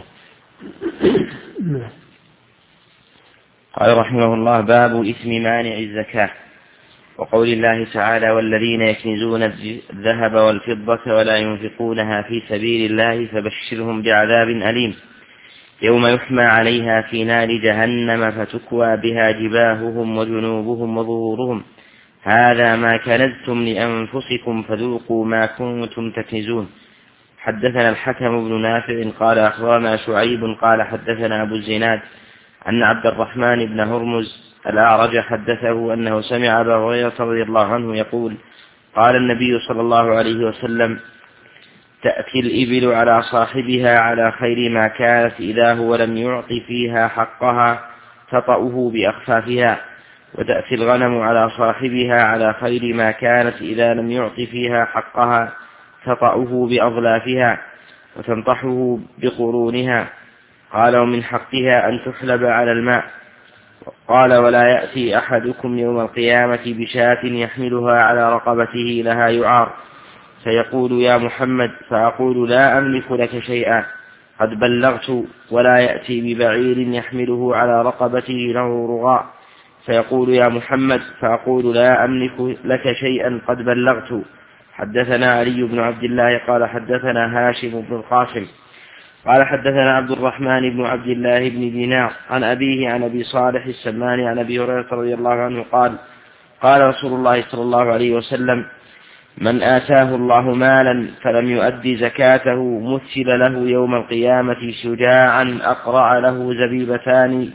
قال رحمه الله: باب إثم مانع الزكاة. وقول الله تعالى: والذين يكنزون الذهب والفضة ولا ينفقونها في سبيل الله فبشرهم بعذاب أليم يوم يحمى عليها في نار جهنم فتكوى بها جباههم وجنوبهم وظهورهم هذا ما كنزتم لأنفسكم فذوقوا ما كنتم تكنزون. حدثنا الحكم بن نافع قال أخبرنا شعيب قال حدثنا أبو الزناد أن عبد الرحمن بن هرمز الأعرج حدثه أنه سمع أبا هريرة رضي الله عنه يقول: قال النبي صلى الله عليه وسلم: تأتي الإبل على صاحبها على خير ما كانت إذا هو لم يعط فيها حقها تطأه بأخفافها، وتأتي الغنم على صاحبها على خير ما كانت إذا لم يعط فيها حقها تطأه بأظلافها وتنطحه بقرونها. قال: ومن حقها أن تحلب على الماء. قال: ولا يأتي أحدكم يوم القيامة بشاة يحملها على رقبته لها يعار فيقول: يا محمد، فأقول: لا أملك لك شيئا قد بلغت. ولا يأتي ببعير يحمله على رقبته له رغاء فيقول: يا محمد، فأقول: لا أملك لك شيئا قد بلغت. حدثنا علي بن عبد الله قال حدثنا هاشم بن القاسم قال حدثنا عبد الرحمن بن عبد الله بن دينار عن أبيه عن أبي صالح السماني عن أبي هريرة رضي الله عنه قال: قال رسول الله صلى الله عليه وسلم: من آتاه الله مالا فلم يؤد زكاته مثل له يوم القيامة شجاعا أقرع له زبيبتان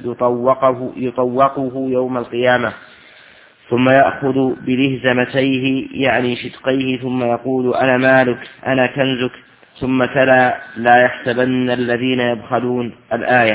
يطوقه يوم القيامة، ثم يأخذ بلهزمتيه يعني شدقيه ثم يقول: أنا مالك أنا كنزك، ثم تلا: لا يحسبن الذين يبخلون. الآية.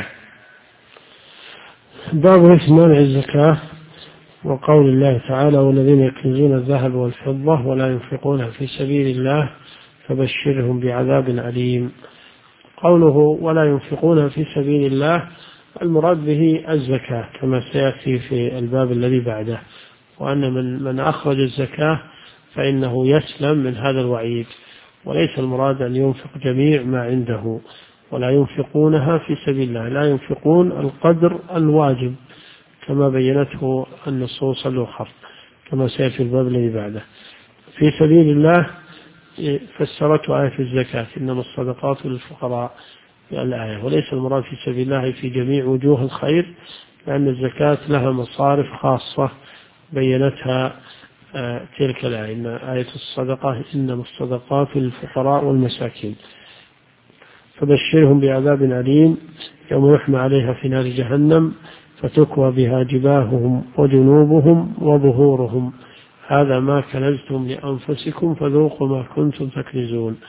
باب إثم مانع الزكاة. وقول الله تعالى: والذين يكنزون الذهب والفضة ولا ينفقونها في سبيل الله فبشرهم بعذاب أليم. قوله ولا ينفقونها في سبيل الله المراد به الزكاة كما سيأتي في الباب الذي بعده، وأن من أخرج الزكاة فإنه يسلم من هذا الوعيد، وليس المراد أن ينفق جميع ما عنده. ولا ينفقونها في سبيل الله، لا ينفقون القدر الواجب كما بينته النصوص الأخرى كما سيأتي الباب الذي بعده. في سبيل الله فسرته آية الزكاة: إنما الصدقات للفقراء الآية. وليس المراد في سبيل الله في جميع وجوه الخير، لأن الزكاة لها مصارف خاصة بينتها تلك الآية: إن آية الصدقة إنما الصدقات للفقراء والمساكين. فبشرهم بعذاب أليم يوم يحمى عليها في نار جهنم فتكوى بها جباههم وجنوبهم وظهورهم هذا ما كنزتم لأنفسكم فذوقوا ما كنتم تكنزون.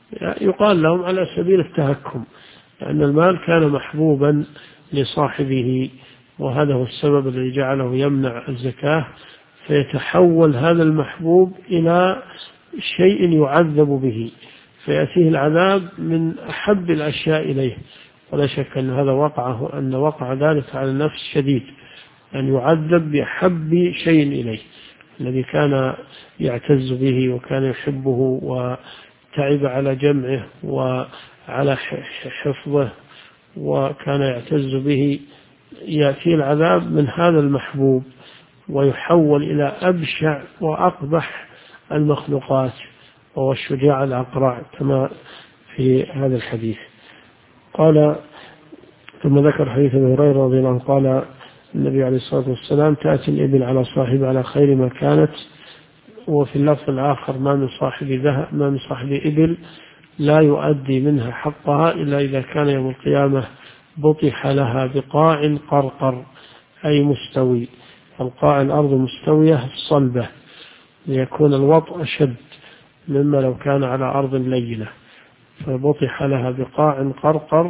يقال لهم على سبيل التهكم، لأن المال كان محبوبا لصاحبه، وهذا هو السبب الذي جعله يمنع الزكاة، فيتحول هذا المحبوب إلى شيء يعذب به، فيأتيه العذاب من أحب الأشياء إليه. ولا شك أن هذا وقع ذلك على النفس شديد، أن يعذب بأحب شيء إليه الذي كان يعتز به وكان يحبه وتعب على جمعه وعلى حفظه وكان يعتز به، يأتي العذاب من هذا المحبوب ويحول إلى أبشع وأقبح المخلوقات، وهو الشجاع الأقرع كما في هذا الحديث. قال ثم ذكر حديث أبي هريرة رضي الله عنه قال النبي عليه الصلاة والسلام: تأتي الإبل على صاحب على خير ما كانت. وفي اللفظ الآخر: ما من صاحب إبل لا يؤدي منها حقها إلا إذا كان يوم القيامة بطح لها بقاع قرقر، أي مستوي. القاع الأرض مستوية صلبة ليكون الوطء أشد مما لو كان على أرض لينة، فبطح لها بقاع قرقر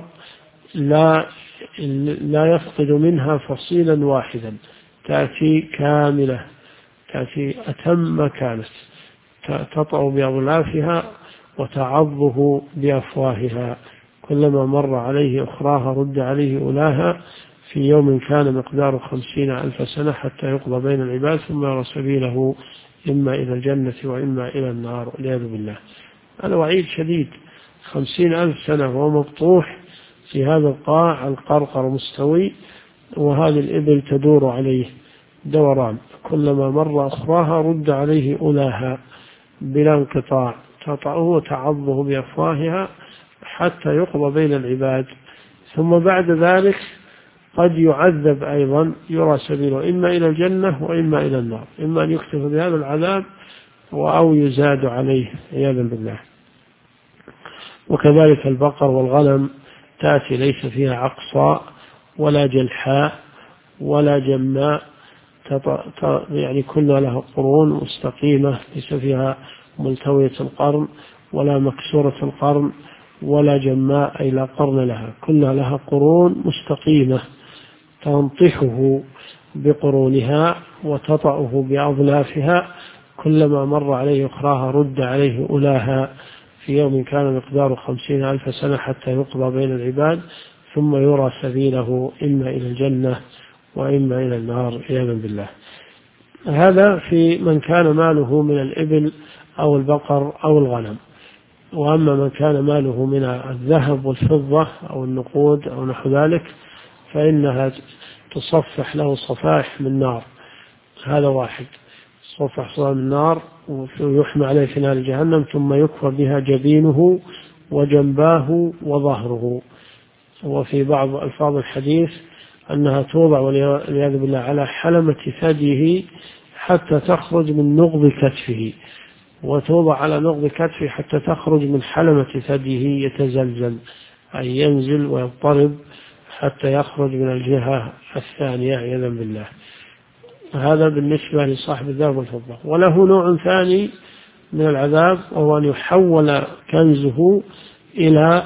لا يفقد منها فصيلا واحدا، تأتي كاملة، تأتي أتم ما كانت، تطأ بأظلافها وتعضه بأفواهها، كلما مر عليه أخراها رد عليه أولاها، في يوم كان مقدار 50,000 سنة حتى يقضى بين العباد، ثم يرى سبيله إما إلى الجنة وإما إلى النار، والعياذ بالله. هذا وعيد شديد، 50,000 سنة وهو مبطوح في هذا القاع القرقر مستوي، وهذه الإبل تدور عليه دوران، كلما مر أخراها رد عليه أولاها بلا انقطاع، تطأه وتعضه بأفواهها حتى يقضى بين العباد، ثم بعد ذلك قد يعذب أيضا، يرى سبيله إما إلى الجنة وإما إلى النار، إما أن يكتف بهذا العذاب أو يزاد عليه عياذا بالله. وكذلك البقر والغنم تأتي ليس فيها عقصاء ولا جلحاء ولا جماء، يعني كلها لها قرون مستقيمة، ليس فيها ملتوية القرن ولا مكسورة القرن ولا جماء أي لا قرن لها، كلها لها قرون مستقيمة تنطحه بقرونها وتطأه بأظلافها، كلما مر عليه أخراها رد عليه أولاها، في يوم كان مقداره 50,000 سنة حتى يقضى بين العباد، ثم يرى سبيله إما إلى الجنة وإما إلى النار عياذا بالله. هذا في من كان ماله من الإبل أو البقر أو الغنم. وأما من كان ماله من الذهب والفضة أو النقود أو نحو ذلك فإنها تصفح له صفائح من نار، هذا واحد، صفح من النار ويحمى عليه في نار جهنم، ثم يكفر بها جبينه وجنباه وظهره. وفي بعض ألفاظ الحديث أنها توضع والعياذ بالله على حلمة ثديه حتى تخرج من نغض كتفه، وتوضع على نغض كتفه حتى تخرج من حلمة ثديه، يتزلزل أي ينزل ويضطرب حتى يخرج من الجهة الثانية عياذا بالله. هذا بالنسبة لصاحب الذهب والفضة. وله نوع ثاني من العذاب، وهو أن يحول كنزه إلى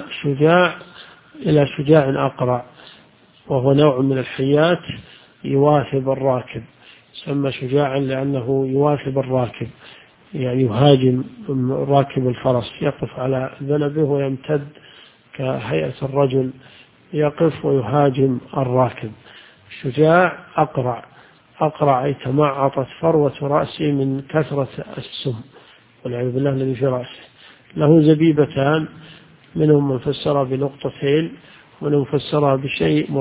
شجاع أقرع، وهو نوع من الحيات يواثب الراكب، سمى شجاعا لأنه يواثب الراكب، يعني يهاجم راكب الفرس، يقف على ذنبه ويمتد كهيئة الرجل، يقف ويهاجم الراكب. شجاع أقرع أي تمعطت فروة رأسه من كثرة السم والعياذ بالله الذي في رأسه. له زبيبتان، منهم من فسرها بنقطتين، ومنهم فسرها بشيء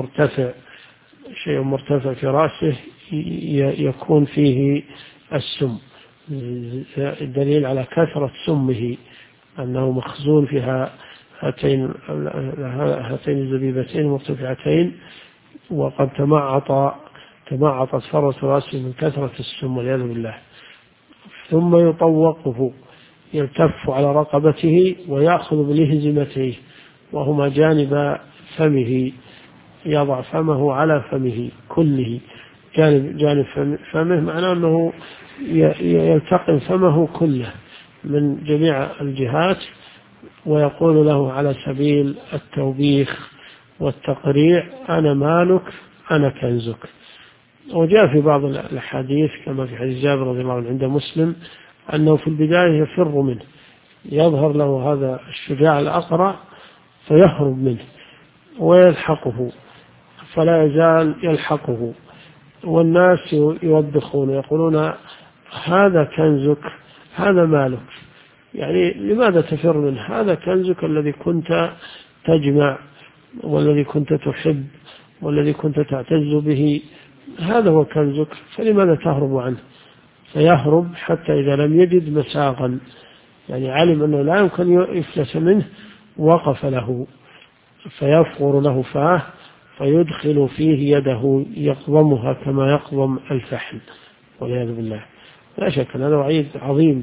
مرتفع في رأسه يكون فيه السم، الدليل على كثرة سمه أنه مخزون فيها هاتين الزبيبتين مرتفعتين، وقد تمعطت فرة رأسه من كثرة السم والعياذ بالله. ثم يطوقه، يلتف على رقبته ويأخذ بلهزمتيه وهما جانب فمه، يضع فمه على فمه كله، جانب فمه معناه أنه يلتقم فمه كله من جميع الجهات ويقول له على سبيل التوبيخ والتقريع: أنا مالك أنا كنزك. وجاء في بعض الأحاديث كما في حديث جابر رضي الله عنه عند مسلم أنه في البداية يفر منه، يظهر له هذا الشجاع الأقرع فيهرب منه ويلحقه، فلا يزال يلحقه، والناس يوبخون يقولون: هذا كنزك هذا مالك، يعني لماذا تفر منه؟ هذا كنزك الذي كنت تجمع والذي كنت تحب والذي كنت تعتز به، هذا هو كنزك، فلماذا تهرب عنه؟ فيهرب حتى إذا لم يجد مساغا، يعني علم أنه لا يمكن يفلس منه، وقف له فيفغر له فاه فيدخل فيه يده يقضمها كما يقضم الفحل والعياذ بالله. لا شك أن هذا وعيد عظيم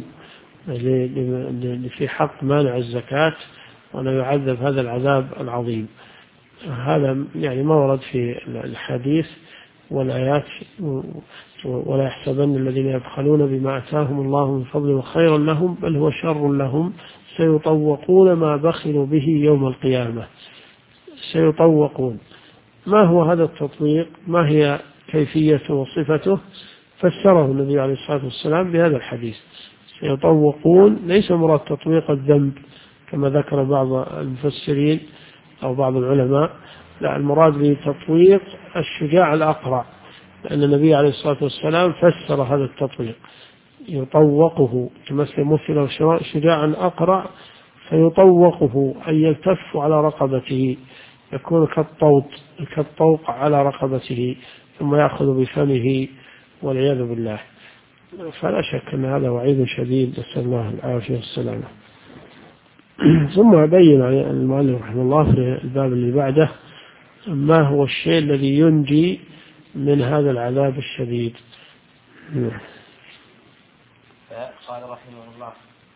في حق مانع الزكاة، وأنه يعذب هذا العذاب العظيم. هذا يعني ما ورد في الحديث والآيات: ولا يحسبن الذين يبخلون بما آتاهم الله من فضله خيرا لهم بل هو شر لهم سيطوقون ما بخلوا به يوم القيامة. سيطوقون، ما هو هذا التطويق؟ ما هي كيفيته وصفته؟ فسره النبي عليه الصلاة والسلام بهذا الحديث: سيطوقون ليس مراد تطويق الذنب كما ذكر بعض المفسرين أو بعض العلماء، لا، المراد بتطويق الشجاع الأقرع، لأن النبي عليه الصلاة والسلام فسر هذا التطويق: يطوقه، مثل شجاعا أقرع فيطوقه أي يلتف على رقبته، يكون كالطوق على رقبته ثم يأخذ بفمه والعياذ بالله. فلا شك أن هذا وعيد شديد، نسأل الله العافية والسلامة. ثم بين المؤلف رحمه الله في الباب اللي بعده ما هو الشيء الذي ينجي من هذا العذاب الشديد. قال رحمه الله: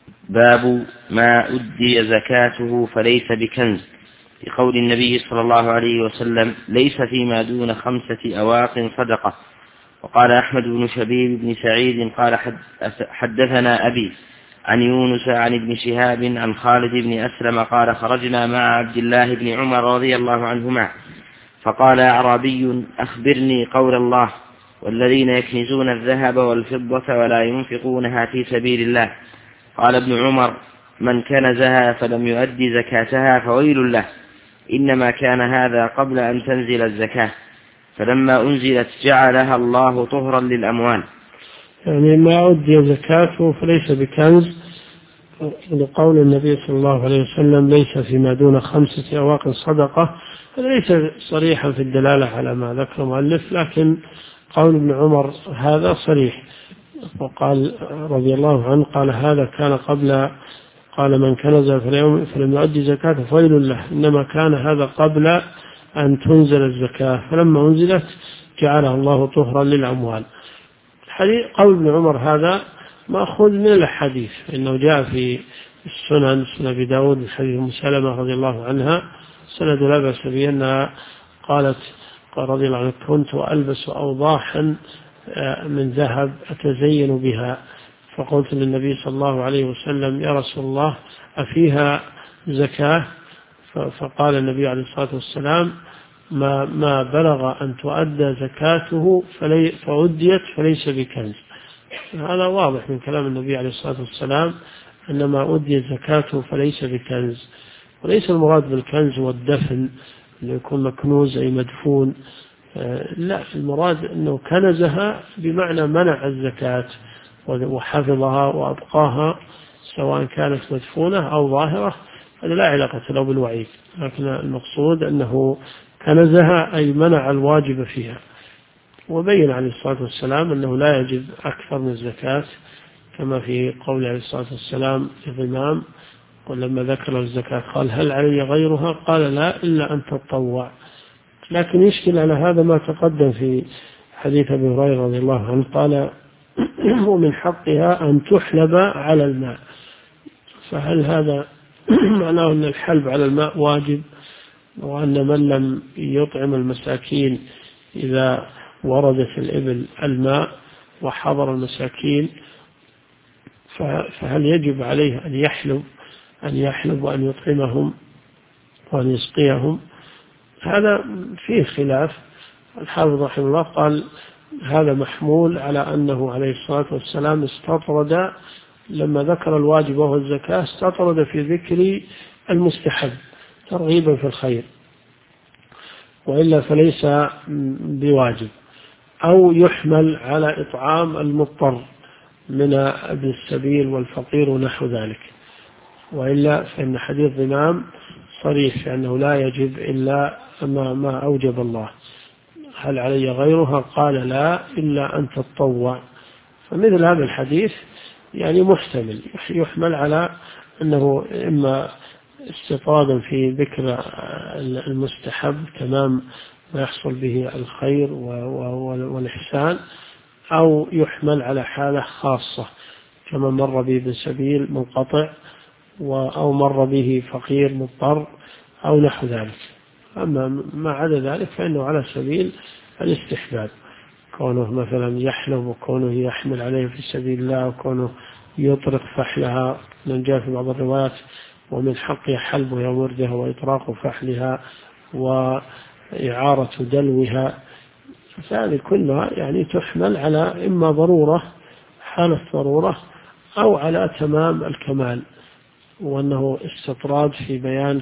باب ما أدي زكاته فليس بكنز، لقول النبي صلى الله عليه وسلم: ليس فيما دون 5 أواق صدقة. وقال أحمد بن شبيب بن سعيد قال حدثنا أبي عن يونس عن ابن شهاب عن خالد بن أسلم قال: خرجنا مع عبد الله بن عمر رضي الله عنهما، فقال أعرابي: أخبرني قول الله: والذين يكنزون الذهب والفضة ولا ينفقونها في سبيل الله. قال ابن عمر: من كنزها فلم يؤدي زكاتها فويل له، إنما كان هذا قبل أن تنزل الزكاة، فلما أنزلت جعلها الله طهرا للأموال. يعني ما أدي زكاته فليس بكنز، لقول النبي صلى الله عليه وسلم: ليس فيما دون 5 أواق صدقة، ليس صريحا في الدلالة على ما ذكر المؤلف، لكن قول ابن عمر هذا صريح. وقال رضي الله عنه قال: هذا كان قبل، قال: من كنز فلم يؤدي زكاته فويل له، إنما كان هذا قبل أن تنزل الزكاة، فلما أنزلت جعلها الله طهرا للأموال. قول ابن عمر هذا مأخوذ من الحديث، إنه جاء في السنن، سنن أبي داود من حديث أم سلمة رضي الله عنها، سند لا بأس به، أنها قالت رضي الله عنها: كنت ألبس أوضاحا من ذهب أتزين بها، فقلت للنبي صلى الله عليه وسلم: يا رسول الله أفيها زكاة؟ فقال النبي عليه الصلاة والسلام: ما بلغ أن تؤدى زكاته فأديت فليس بكنز. هذا واضح من كلام النبي عليه الصلاة والسلام أن ما أدي زكاته فليس بكنز. وليس المراد بالكنز والدفن اللي يكون مكنوز أي مدفون، لا، المراد أنه كنزها بمعنى منع الزكاة وحفظها وأبقاها، سواء كانت مدفونة أو ظاهرة، هذا لا علاقة له بالوعيد، لكن المقصود أنه كنزها أي منع الواجب فيها. وبين عليه الصلاة والسلام أنه لا يجب أكثر من الزكاة، كما في قول عليه الصلاة والسلام للإمام ولما ذكر الزكاة قال: هل علي غيرها؟ قال: لا، إلا أن تتطوع. لكن يشكل على هذا ما تقدم في حديث أبي هريرة رضي الله عنه قال: ومن حقها أن تحلب على الماء. فهل هذا معناه أن الحلب على الماء واجب، وأن من لم يطعم المساكين إذا وردت الإبل الماء وحضر المساكين فهل يجب عليه أن يحلب أن يحلب وأن يطعمهم وأن يسقيهم. هذا فيه خلاف. الحافظ رحمه الله قال هذا محمول على أنه عليه الصلاة والسلام استطرد لما ذكر الواجب وهو الزكاة، استطرد في ذكر المستحب ترغيبا في الخير، وإلا فليس بواجب. أو يحمل على إطعام المضطر من ابن السبيل والفقير ونحو ذلك، وإلا فإن حديث ضمام صريح أنه لا يجب إلا ما أوجب الله. هل علي غيرها؟ قال لا إلا أن تتطوع. فمثل هذا الحديث يعني محتمل، يحمل على أنه إما استطرادا في ذكر المستحب تمام ما يحصل به الخير والإحسان، أو يحمل على حالة خاصة كما مر به ابن سبيل منقطع، أو مر به فقير مضطر أو نحو ذلك. أما ما عدا ذلك فإنه على سبيل الاستحباب، كونه مثلا يحلب وكونه يحمل عليه في سبيل الله وكونه يطرق فحلها، من جاء في بعض الروايات ومن حقها حلبها وردها وإطراق فحلها وإعارة دلوها. فهذه كلها يعني تحمل على إما ضرورة حالة ضرورة أو على تمام الكمال، وأنه استطراد في بيان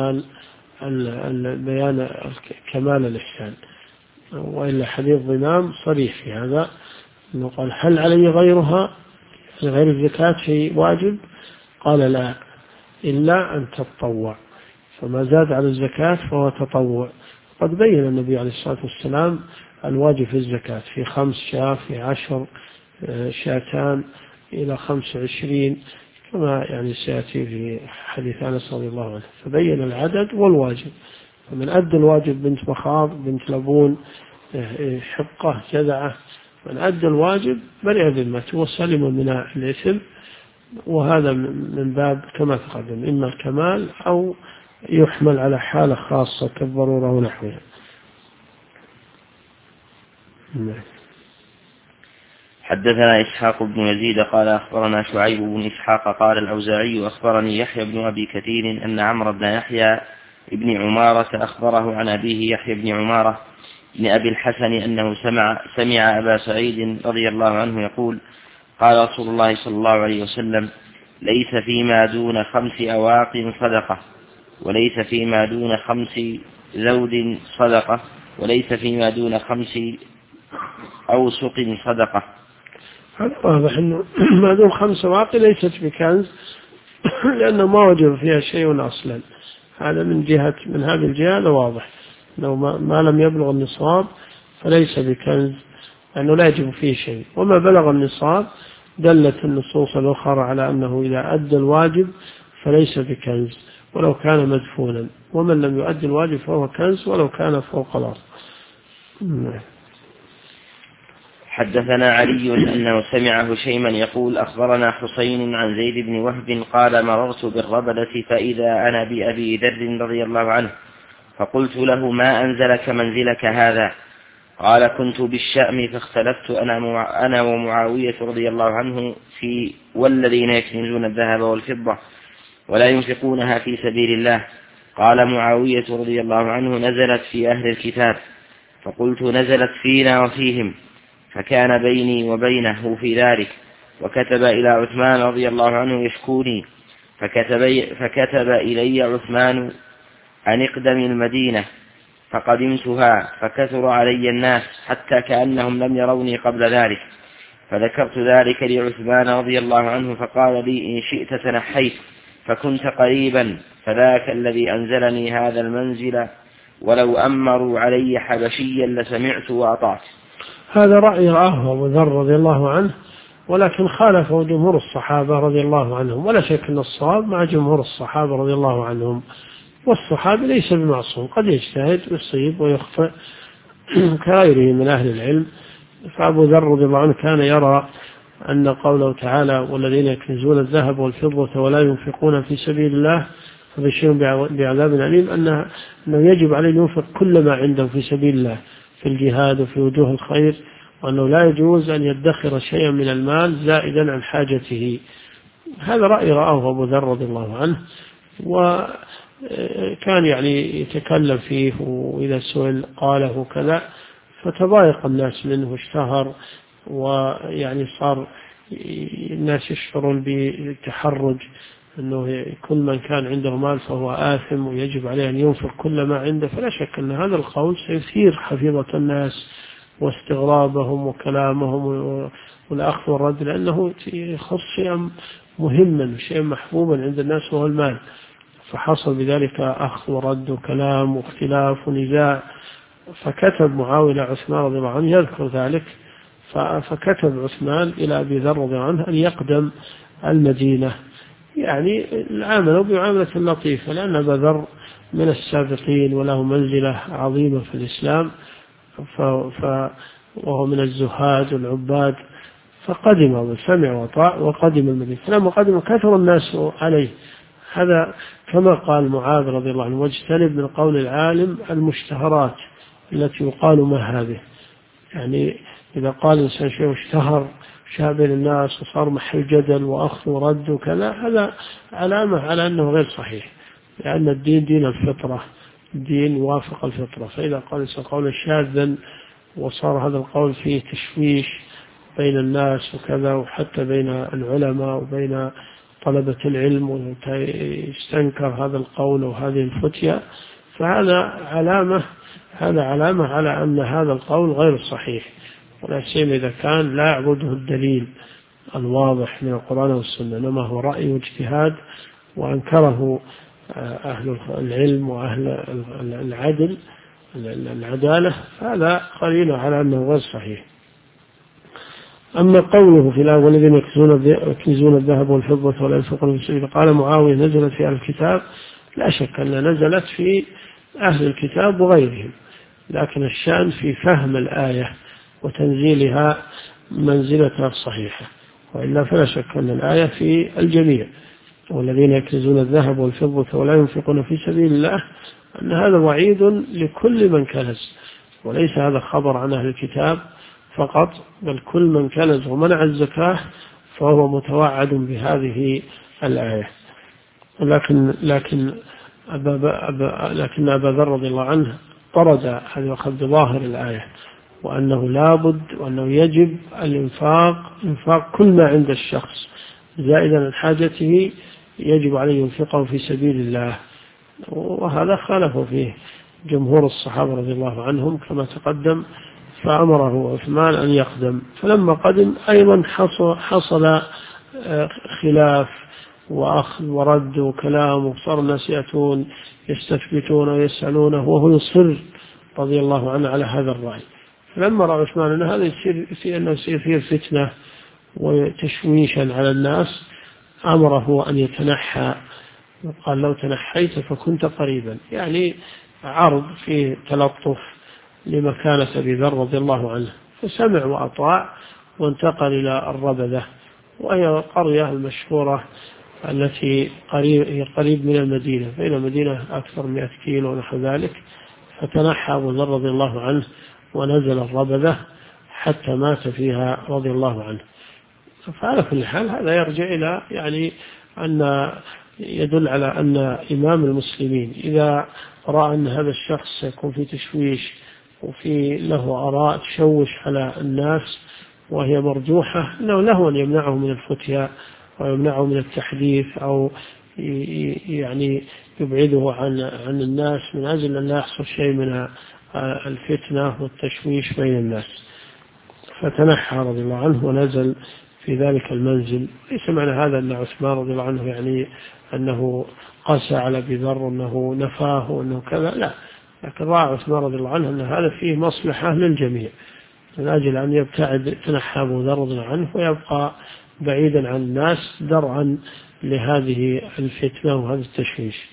كمال الإحسان. وإلا حديث ضمام صريح في هذا، أنه قال هل علي غيرها غير الزكاة في واجب؟ قال لا إلا أن تتطوع. فما زاد على الزكاة فهو تطوع. قد بين النبي عليه الصلاة والسلام الواجب في الزكاة في 5 شاة، في 10 شاتان إلى 25، كما يعني سيأتي في حديث أنس رضي الله عنه. فبين العدد والواجب. فمن أدى الواجب بنت مخاض، بنت لبون، حقة، جذعة، من أدى الواجب برئ ذمته وسلم من الإثم. وهذا من باب كما تقدم إما الكمال أو يحمل على حالة خاصة كالضرورة ونحوها. حدثنا إسحاق بن يزيد قال أخبرنا شعيب بن إسحاق قال الأوزاعي أخبرني يحيى بن أبي كثير أن عمرو بن يحيى ابن عمارة أخبره عن أبيه يحيى بن عمارة بن أبي الحسن أنه سمع أبا سعيد رضي الله عنه يقول قال رسول الله صلى الله عليه وسلم ليس فيما دون 5 أواق صدقة، وليس فيما دون 5 زود صدقة، وليس فيما دون 5 أوسق صدقة. هذا واضح أنه ما دون 5 أواق ليست بكنز، لأنه ما وجب فيها شيء أصلا. هذا من هذه الجهة هذا واضح، لو ما لم يبلغ النصاب فليس بكنز، لأنه لا يجب فيه شيء. وما بلغ النصاب دلت النصوص الأخرى على أنه إذا أدى الواجب فليس بكنز ولو كان مدفونا، ومن لم يؤدي الواجب فهو كنز ولو كان فوق الأرض. حدثنا علي أنه سمع هشيما يقول أخبرنا حسين عن زيد بن وهب قال مررت بالربلة فإذا أنا بأبي ذر رضي الله عنه، فقلت له ما أنزلك منزلك هذا؟ قال كنت بالشأم فاختلفت أنا ومعاوية رضي الله عنه في والذين يكنزون الذهب والفضة ولا ينفقونها في سبيل الله. قال معاوية رضي الله عنه نزلت في أهل الكتاب. فقلت نزلت فينا وفيهم، فكان بيني وبينه في ذلك، وكتب إلى عثمان رضي الله عنه يشكوني، فكتب إلي عثمان أن اقدم المدينة، فقدمتها فكثر علي الناس حتى كأنهم لم يروني قبل ذلك، فذكرت ذلك لعثمان رضي الله عنه فقال لي إن شئت تنحيت فكنت قريبا، فذاك الذي أنزلني هذا المنزل، ولو أمروا علي حبشيا لسمعت وأطعت. هذا رأي رآه أبو ذر رضي الله عنه، ولكن خالفه جمهور الصحابة رضي الله عنهم، ولا شك أن الصواب مع جمهور الصحابة رضي الله عنهم. والصحابي ليس بمعصوم، قد يجتهد ويصيب ويخطئ كغيره من أهل العلم. فأبو ذر رضي الله عنه كان يرى أن قوله تعالى والذين يكنزون الذهب والفضة ولا ينفقون في سبيل الله فبشرهم بعذاب أليم، أنه يجب عليه أن ينفق كل ما عنده في سبيل الله في الجهاد وفي وجوه الخير، وأنه لا يجوز أن يدخر شيئا من المال زائدا عن حاجته. هذا رأي رآه أبو ذر رضي الله عنه، وكان يعني يتكلم فيه، وإذا سئل قاله كذا، فتضايق الناس منه واشتهر، ويعني صار الناس يشعرون بالتحرج أنه كل من كان عنده مال فهو آثم ويجب عليه أن ينفق كل ما عنده. فلا شك أن هذا القول سيثير حفيظة الناس واستغرابهم وكلامهم والأخذ والرد، لأنه يخص شيئا مهما وشيئا محبوبا عند الناس وهو المال. فحصل بذلك أخذ ورد وكلام واختلاف ونزاع. فكتب معاوية عثمان رضي الله عنه يذكر ذلك، فكتب عثمان إلى أبي ذر رضي الله عنه أن يقدم المدينة، يعني عاملوا بعاملة لطيفة، لأن أبا ذر من السابقين وله منزلة عظيمة في الإسلام، وهو من الزهاد والعباد. فقدم وسمع وطاع وقدم المدينة. فلما قدم كثر الناس عليه. هذا كما قال معاذ رضي الله عنه: واجتنب من قول العالم المشتهرات التي يقال ما هذه. يعني إذا قال إنسان شيء اشتهر شابه الناس وصار محل جدل وأخذ ورد وكذا، هذا علامة على أنه غير صحيح، لأن الدين دين الفطرة، الدين يوافق الفطرة. فإذا قال إنسان قولا شاذا وصار هذا القول فيه تشويش بين الناس وكذا، وحتى بين العلماء وبين طلبة العلم، ويستنكر هذا القول وهذه الفتية، فهذا علامة على أن هذا القول غير صحيح، ولا سيما إذا كان لا يعبده الدليل الواضح من القرآن والسنة، إنما هو رأي واجتهاد وأنكره أهل العلم وأهل العدالة، فهذا قليل على أنه غير صحيح. أما قوله في الآية: والذين يكنزون الذهب والفضة ولا ينفقون في سبيل، قال معاوية: نزلت في أهل الكتاب. لا شك أن نزلت في أهل الكتاب وغيرهم، لكن الشأن في فهم الآية وتنزيلها منزلتها الصحيحة، وإلا فلا شك أن الآية في الجميع. والذين يكنزون الذهب والفضة ولا ينفقون في سبيل الله، أن هذا وعيد لكل من كنز، وليس هذا خبر عن أهل الكتاب فقط، بل كل من كنز ومنع الزكاة فهو متوعد بهذه الآية. لكن أبا ذر رضي الله عنه طرد هذا وأخذ بظاهر الآية، وأنه لابد وأنه يجب إنفاق كل ما عند الشخص زائدا عن حاجته، يجب عليه ينفقه في سبيل الله. وهذا خالفوا فيه جمهور الصحابة رضي الله عنهم كما تقدم، فأمره عثمان أن يقدم. فلما قدم أيضا حصل خلاف وأخذ ورد وكلام، وصار الناس يأتون يستثبتون ويسألونه، وهو يصر رضي الله عنه على هذا الرأي. فلما رأى عثمان أن هذا يصير فتنة وتشويشا على الناس، أمره أن يتنحى، وقال: لو تنحيت فكنت قريبا، يعني عرض فيه تلطف لمكانة أبي ذر رضي الله عنه. فسمع وأطاع وانتقل إلى الربذة، وهي قرية المشهورة التي قريب من المدينة، بين المدينة أكثر 100 كيلو ونحو ذلك. فتنحى أبو ذر رضي الله عنه ونزل الربذة حتى مات فيها رضي الله عنه. فعلى كل حال هذا يرجع إلى يعني أن يدل على أن إمام المسلمين إذا رأى أن هذا الشخص سيكون في تشويش وفي له آراء تشوش على الناس وهي مرجوحة، أنه له أن يمنعه من الفتيا ويمنعه من التحديث، أو يعني يبعده عن الناس من أجل أن لا يحصل شيء من الفتنة والتشويش بين الناس. فتنحى رضي الله عنه ونزل في ذلك المنزل. ليس معنى هذا أن عثمان رضي الله عنه يعني أنه قاسى على أبي ذر وأنه نفاه وأنه كذا، لا، لكن رأى عثمان رضي الله عنه أن هذا فيه مصلحة للجميع، من أجل أن يبتعد تنحى أبو ذر رضي الله عنه ويبقى بعيدا عن الناس درعا لهذه الفتنة وهذا التشويش.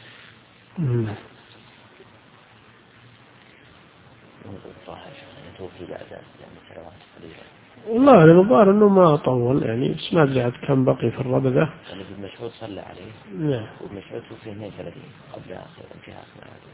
والله أنا بظاهر أنه ما طول، يعني بس ما أدري عاد كم بقي في الربذة. يعني ابن مسعود صلى عليه. نعم. وابن مسعود توفي 32 قبل انتهاء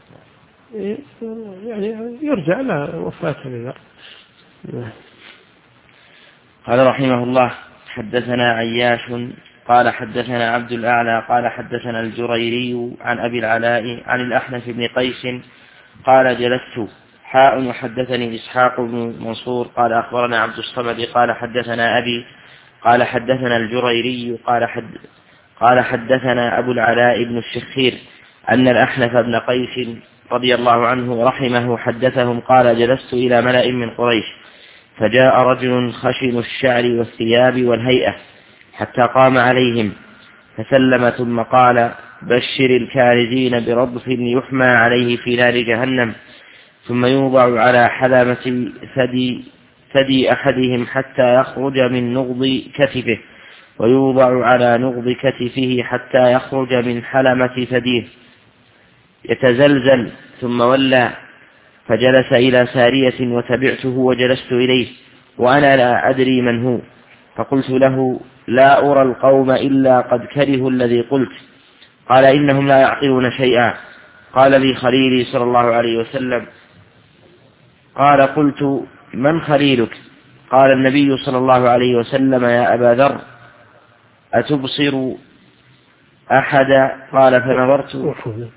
يعني يرجع إلى وفاة ذا. قال رحمه الله: حدثنا عياش قال حدثنا عبد الأعلى قال حدثنا الجريري عن أبي العلاء عن الأحنف بن قيس قال جلست وحدثني إسحاق بن منصور قال أخبرنا عبد الصمد قال حدثنا أبي قال حدثنا الجريري قال حدثنا أبو العلاء بن الشخير أن الأحنف بن قيس رضي الله عنه رحمه حدثهم قال جلست إلى ملأ من قريش فجاء رجل خشن الشعر والثياب والهيئة حتى قام عليهم فسلم ثم قال بشر الكارزين برضف يحمى عليه في نار جهنم ثم يوضع على حلمة ثدي أحدهم حتى يخرج من نغض كتفه ويوضع على نغض كتفه حتى يخرج من حلمة ثديه يتزلزل ثم ولى فجلس إلى سارية وتبعته وجلست إليه وأنا لا أدري من هو فقلت له لا أرى القوم إلا قد كرهوا الذي قلت قال إنهم لا يعقلون شيئا قال لي خليلي صلى الله عليه وسلم قال قلت من خليلك قال النبي صلى الله عليه وسلم يا أبا ذر أتبصر أحد قال فنظرت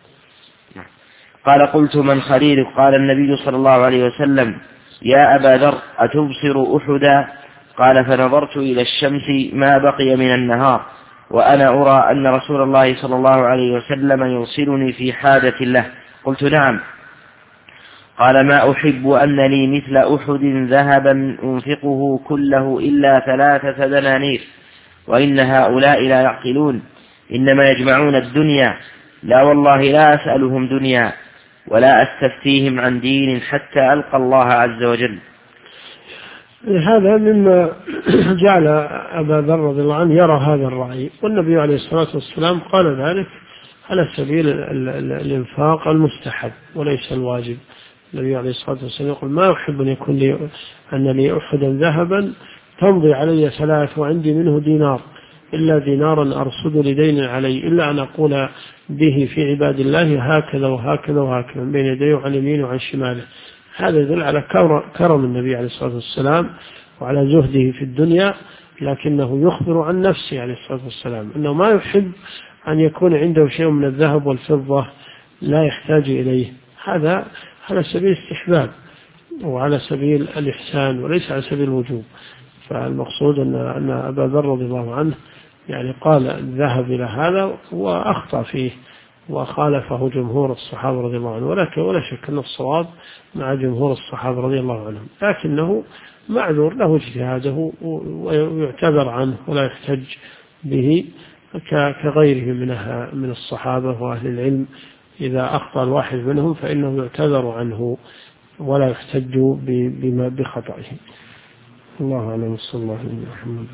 قال قلت من خليلك قال النبي صلى الله عليه وسلم يا أبا ذر أتبصر أحدا قال فنظرت إلى الشمس ما بقي من النهار وأنا أرى أن رسول الله صلى الله عليه وسلم يرسلني في حاجة له قلت نعم قال ما أحب أن لي مثل أحد ذهبا أنفقه كله إلا 3 دنانير وإن هؤلاء لا يعقلون إنما يجمعون الدنيا لا والله لا أسألهم دنيا ولا أستفتيهم عن دين حتى ألقى الله عز وجل. هذا مما جعل أبا ذر رضي الله عنه يرى هذا الرأي والنبي عليه الصلاة والسلام قال ذلك على سبيل الإنفاق المستحب وليس الواجب. النبي عليه الصلاة والسلام يقول ما أحب أن يكون لي أن لي أحدا ذهبا تمضي علي 3 وعندي منه دينار إلا دينارا أرصد لدين علي إلا أن أقول به في عباد الله هكذا وهكذا وهكذا بين يديه وعن يمينه وعن شماله. هذا يدل على كرم النبي عليه الصلاة والسلام وعلى زهده في الدنيا لكنه يخبر عن نفسه عليه الصلاة والسلام أنه ما يحب أن يكون عنده شيء من الذهب والفضة لا يحتاج إليه. هذا على سبيل الاستحباب وعلى سبيل الإحسان وليس على سبيل الوجوب. فالمقصود أن أبا ذر رضي الله عنه يعني قال الذهب إلى هذا وأخطأ فيه وخالفه جمهور الصحابة رضي الله عنهم ولكن ولا شك أن الصواب مع جمهور الصحابة رضي الله عنهم لكنه معذور له اجتهاده ويعتذر عنه ولا يحتج به كغيره من الصحابة وأهل العلم. إذا أخطأ الواحد منهم فإنه يعتذر عنه ولا يحتج بخطئه. الله أعلم صلى الله عليه وسلم.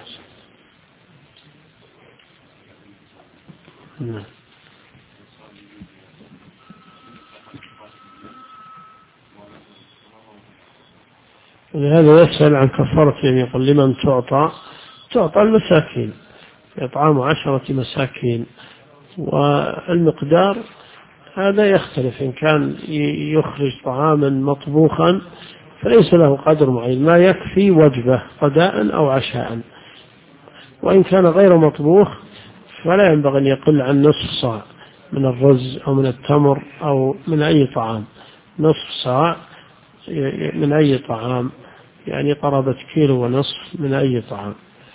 هذا يسأل عن كفارة يقول لمن تعطى المساكين إطعام 10 مساكين والمقدار هذا يختلف. إن كان يخرج طعاما مطبوخا فليس له قدر معين ما يكفي وجبة غداء أو عشاء وإن كان غير مطبوخ فلا ينبغي أن يقل عن نصف صاع من الرز أو من التمر أو من أي طعام. نصف صاع من أي طعام يعني قرابة 1.5 كيلو من أي طعام.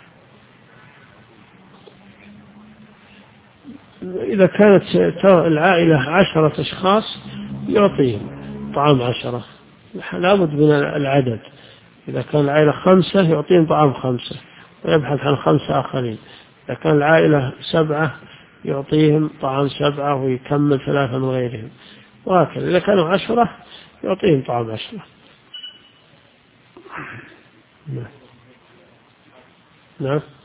إذا كانت العائلة 10 أشخاص يعطيهم طعام 10 لابد من العدد. إذا كان العائلة 5 يعطيهم طعام 5 ويبحث عن 5 آخرين. إذا كان العائلة 7 يعطيهم طعام 7 ويكمل 3 من غيرهم وهكذا. إذا كانوا 10 يعطيهم طعام 10. نعم.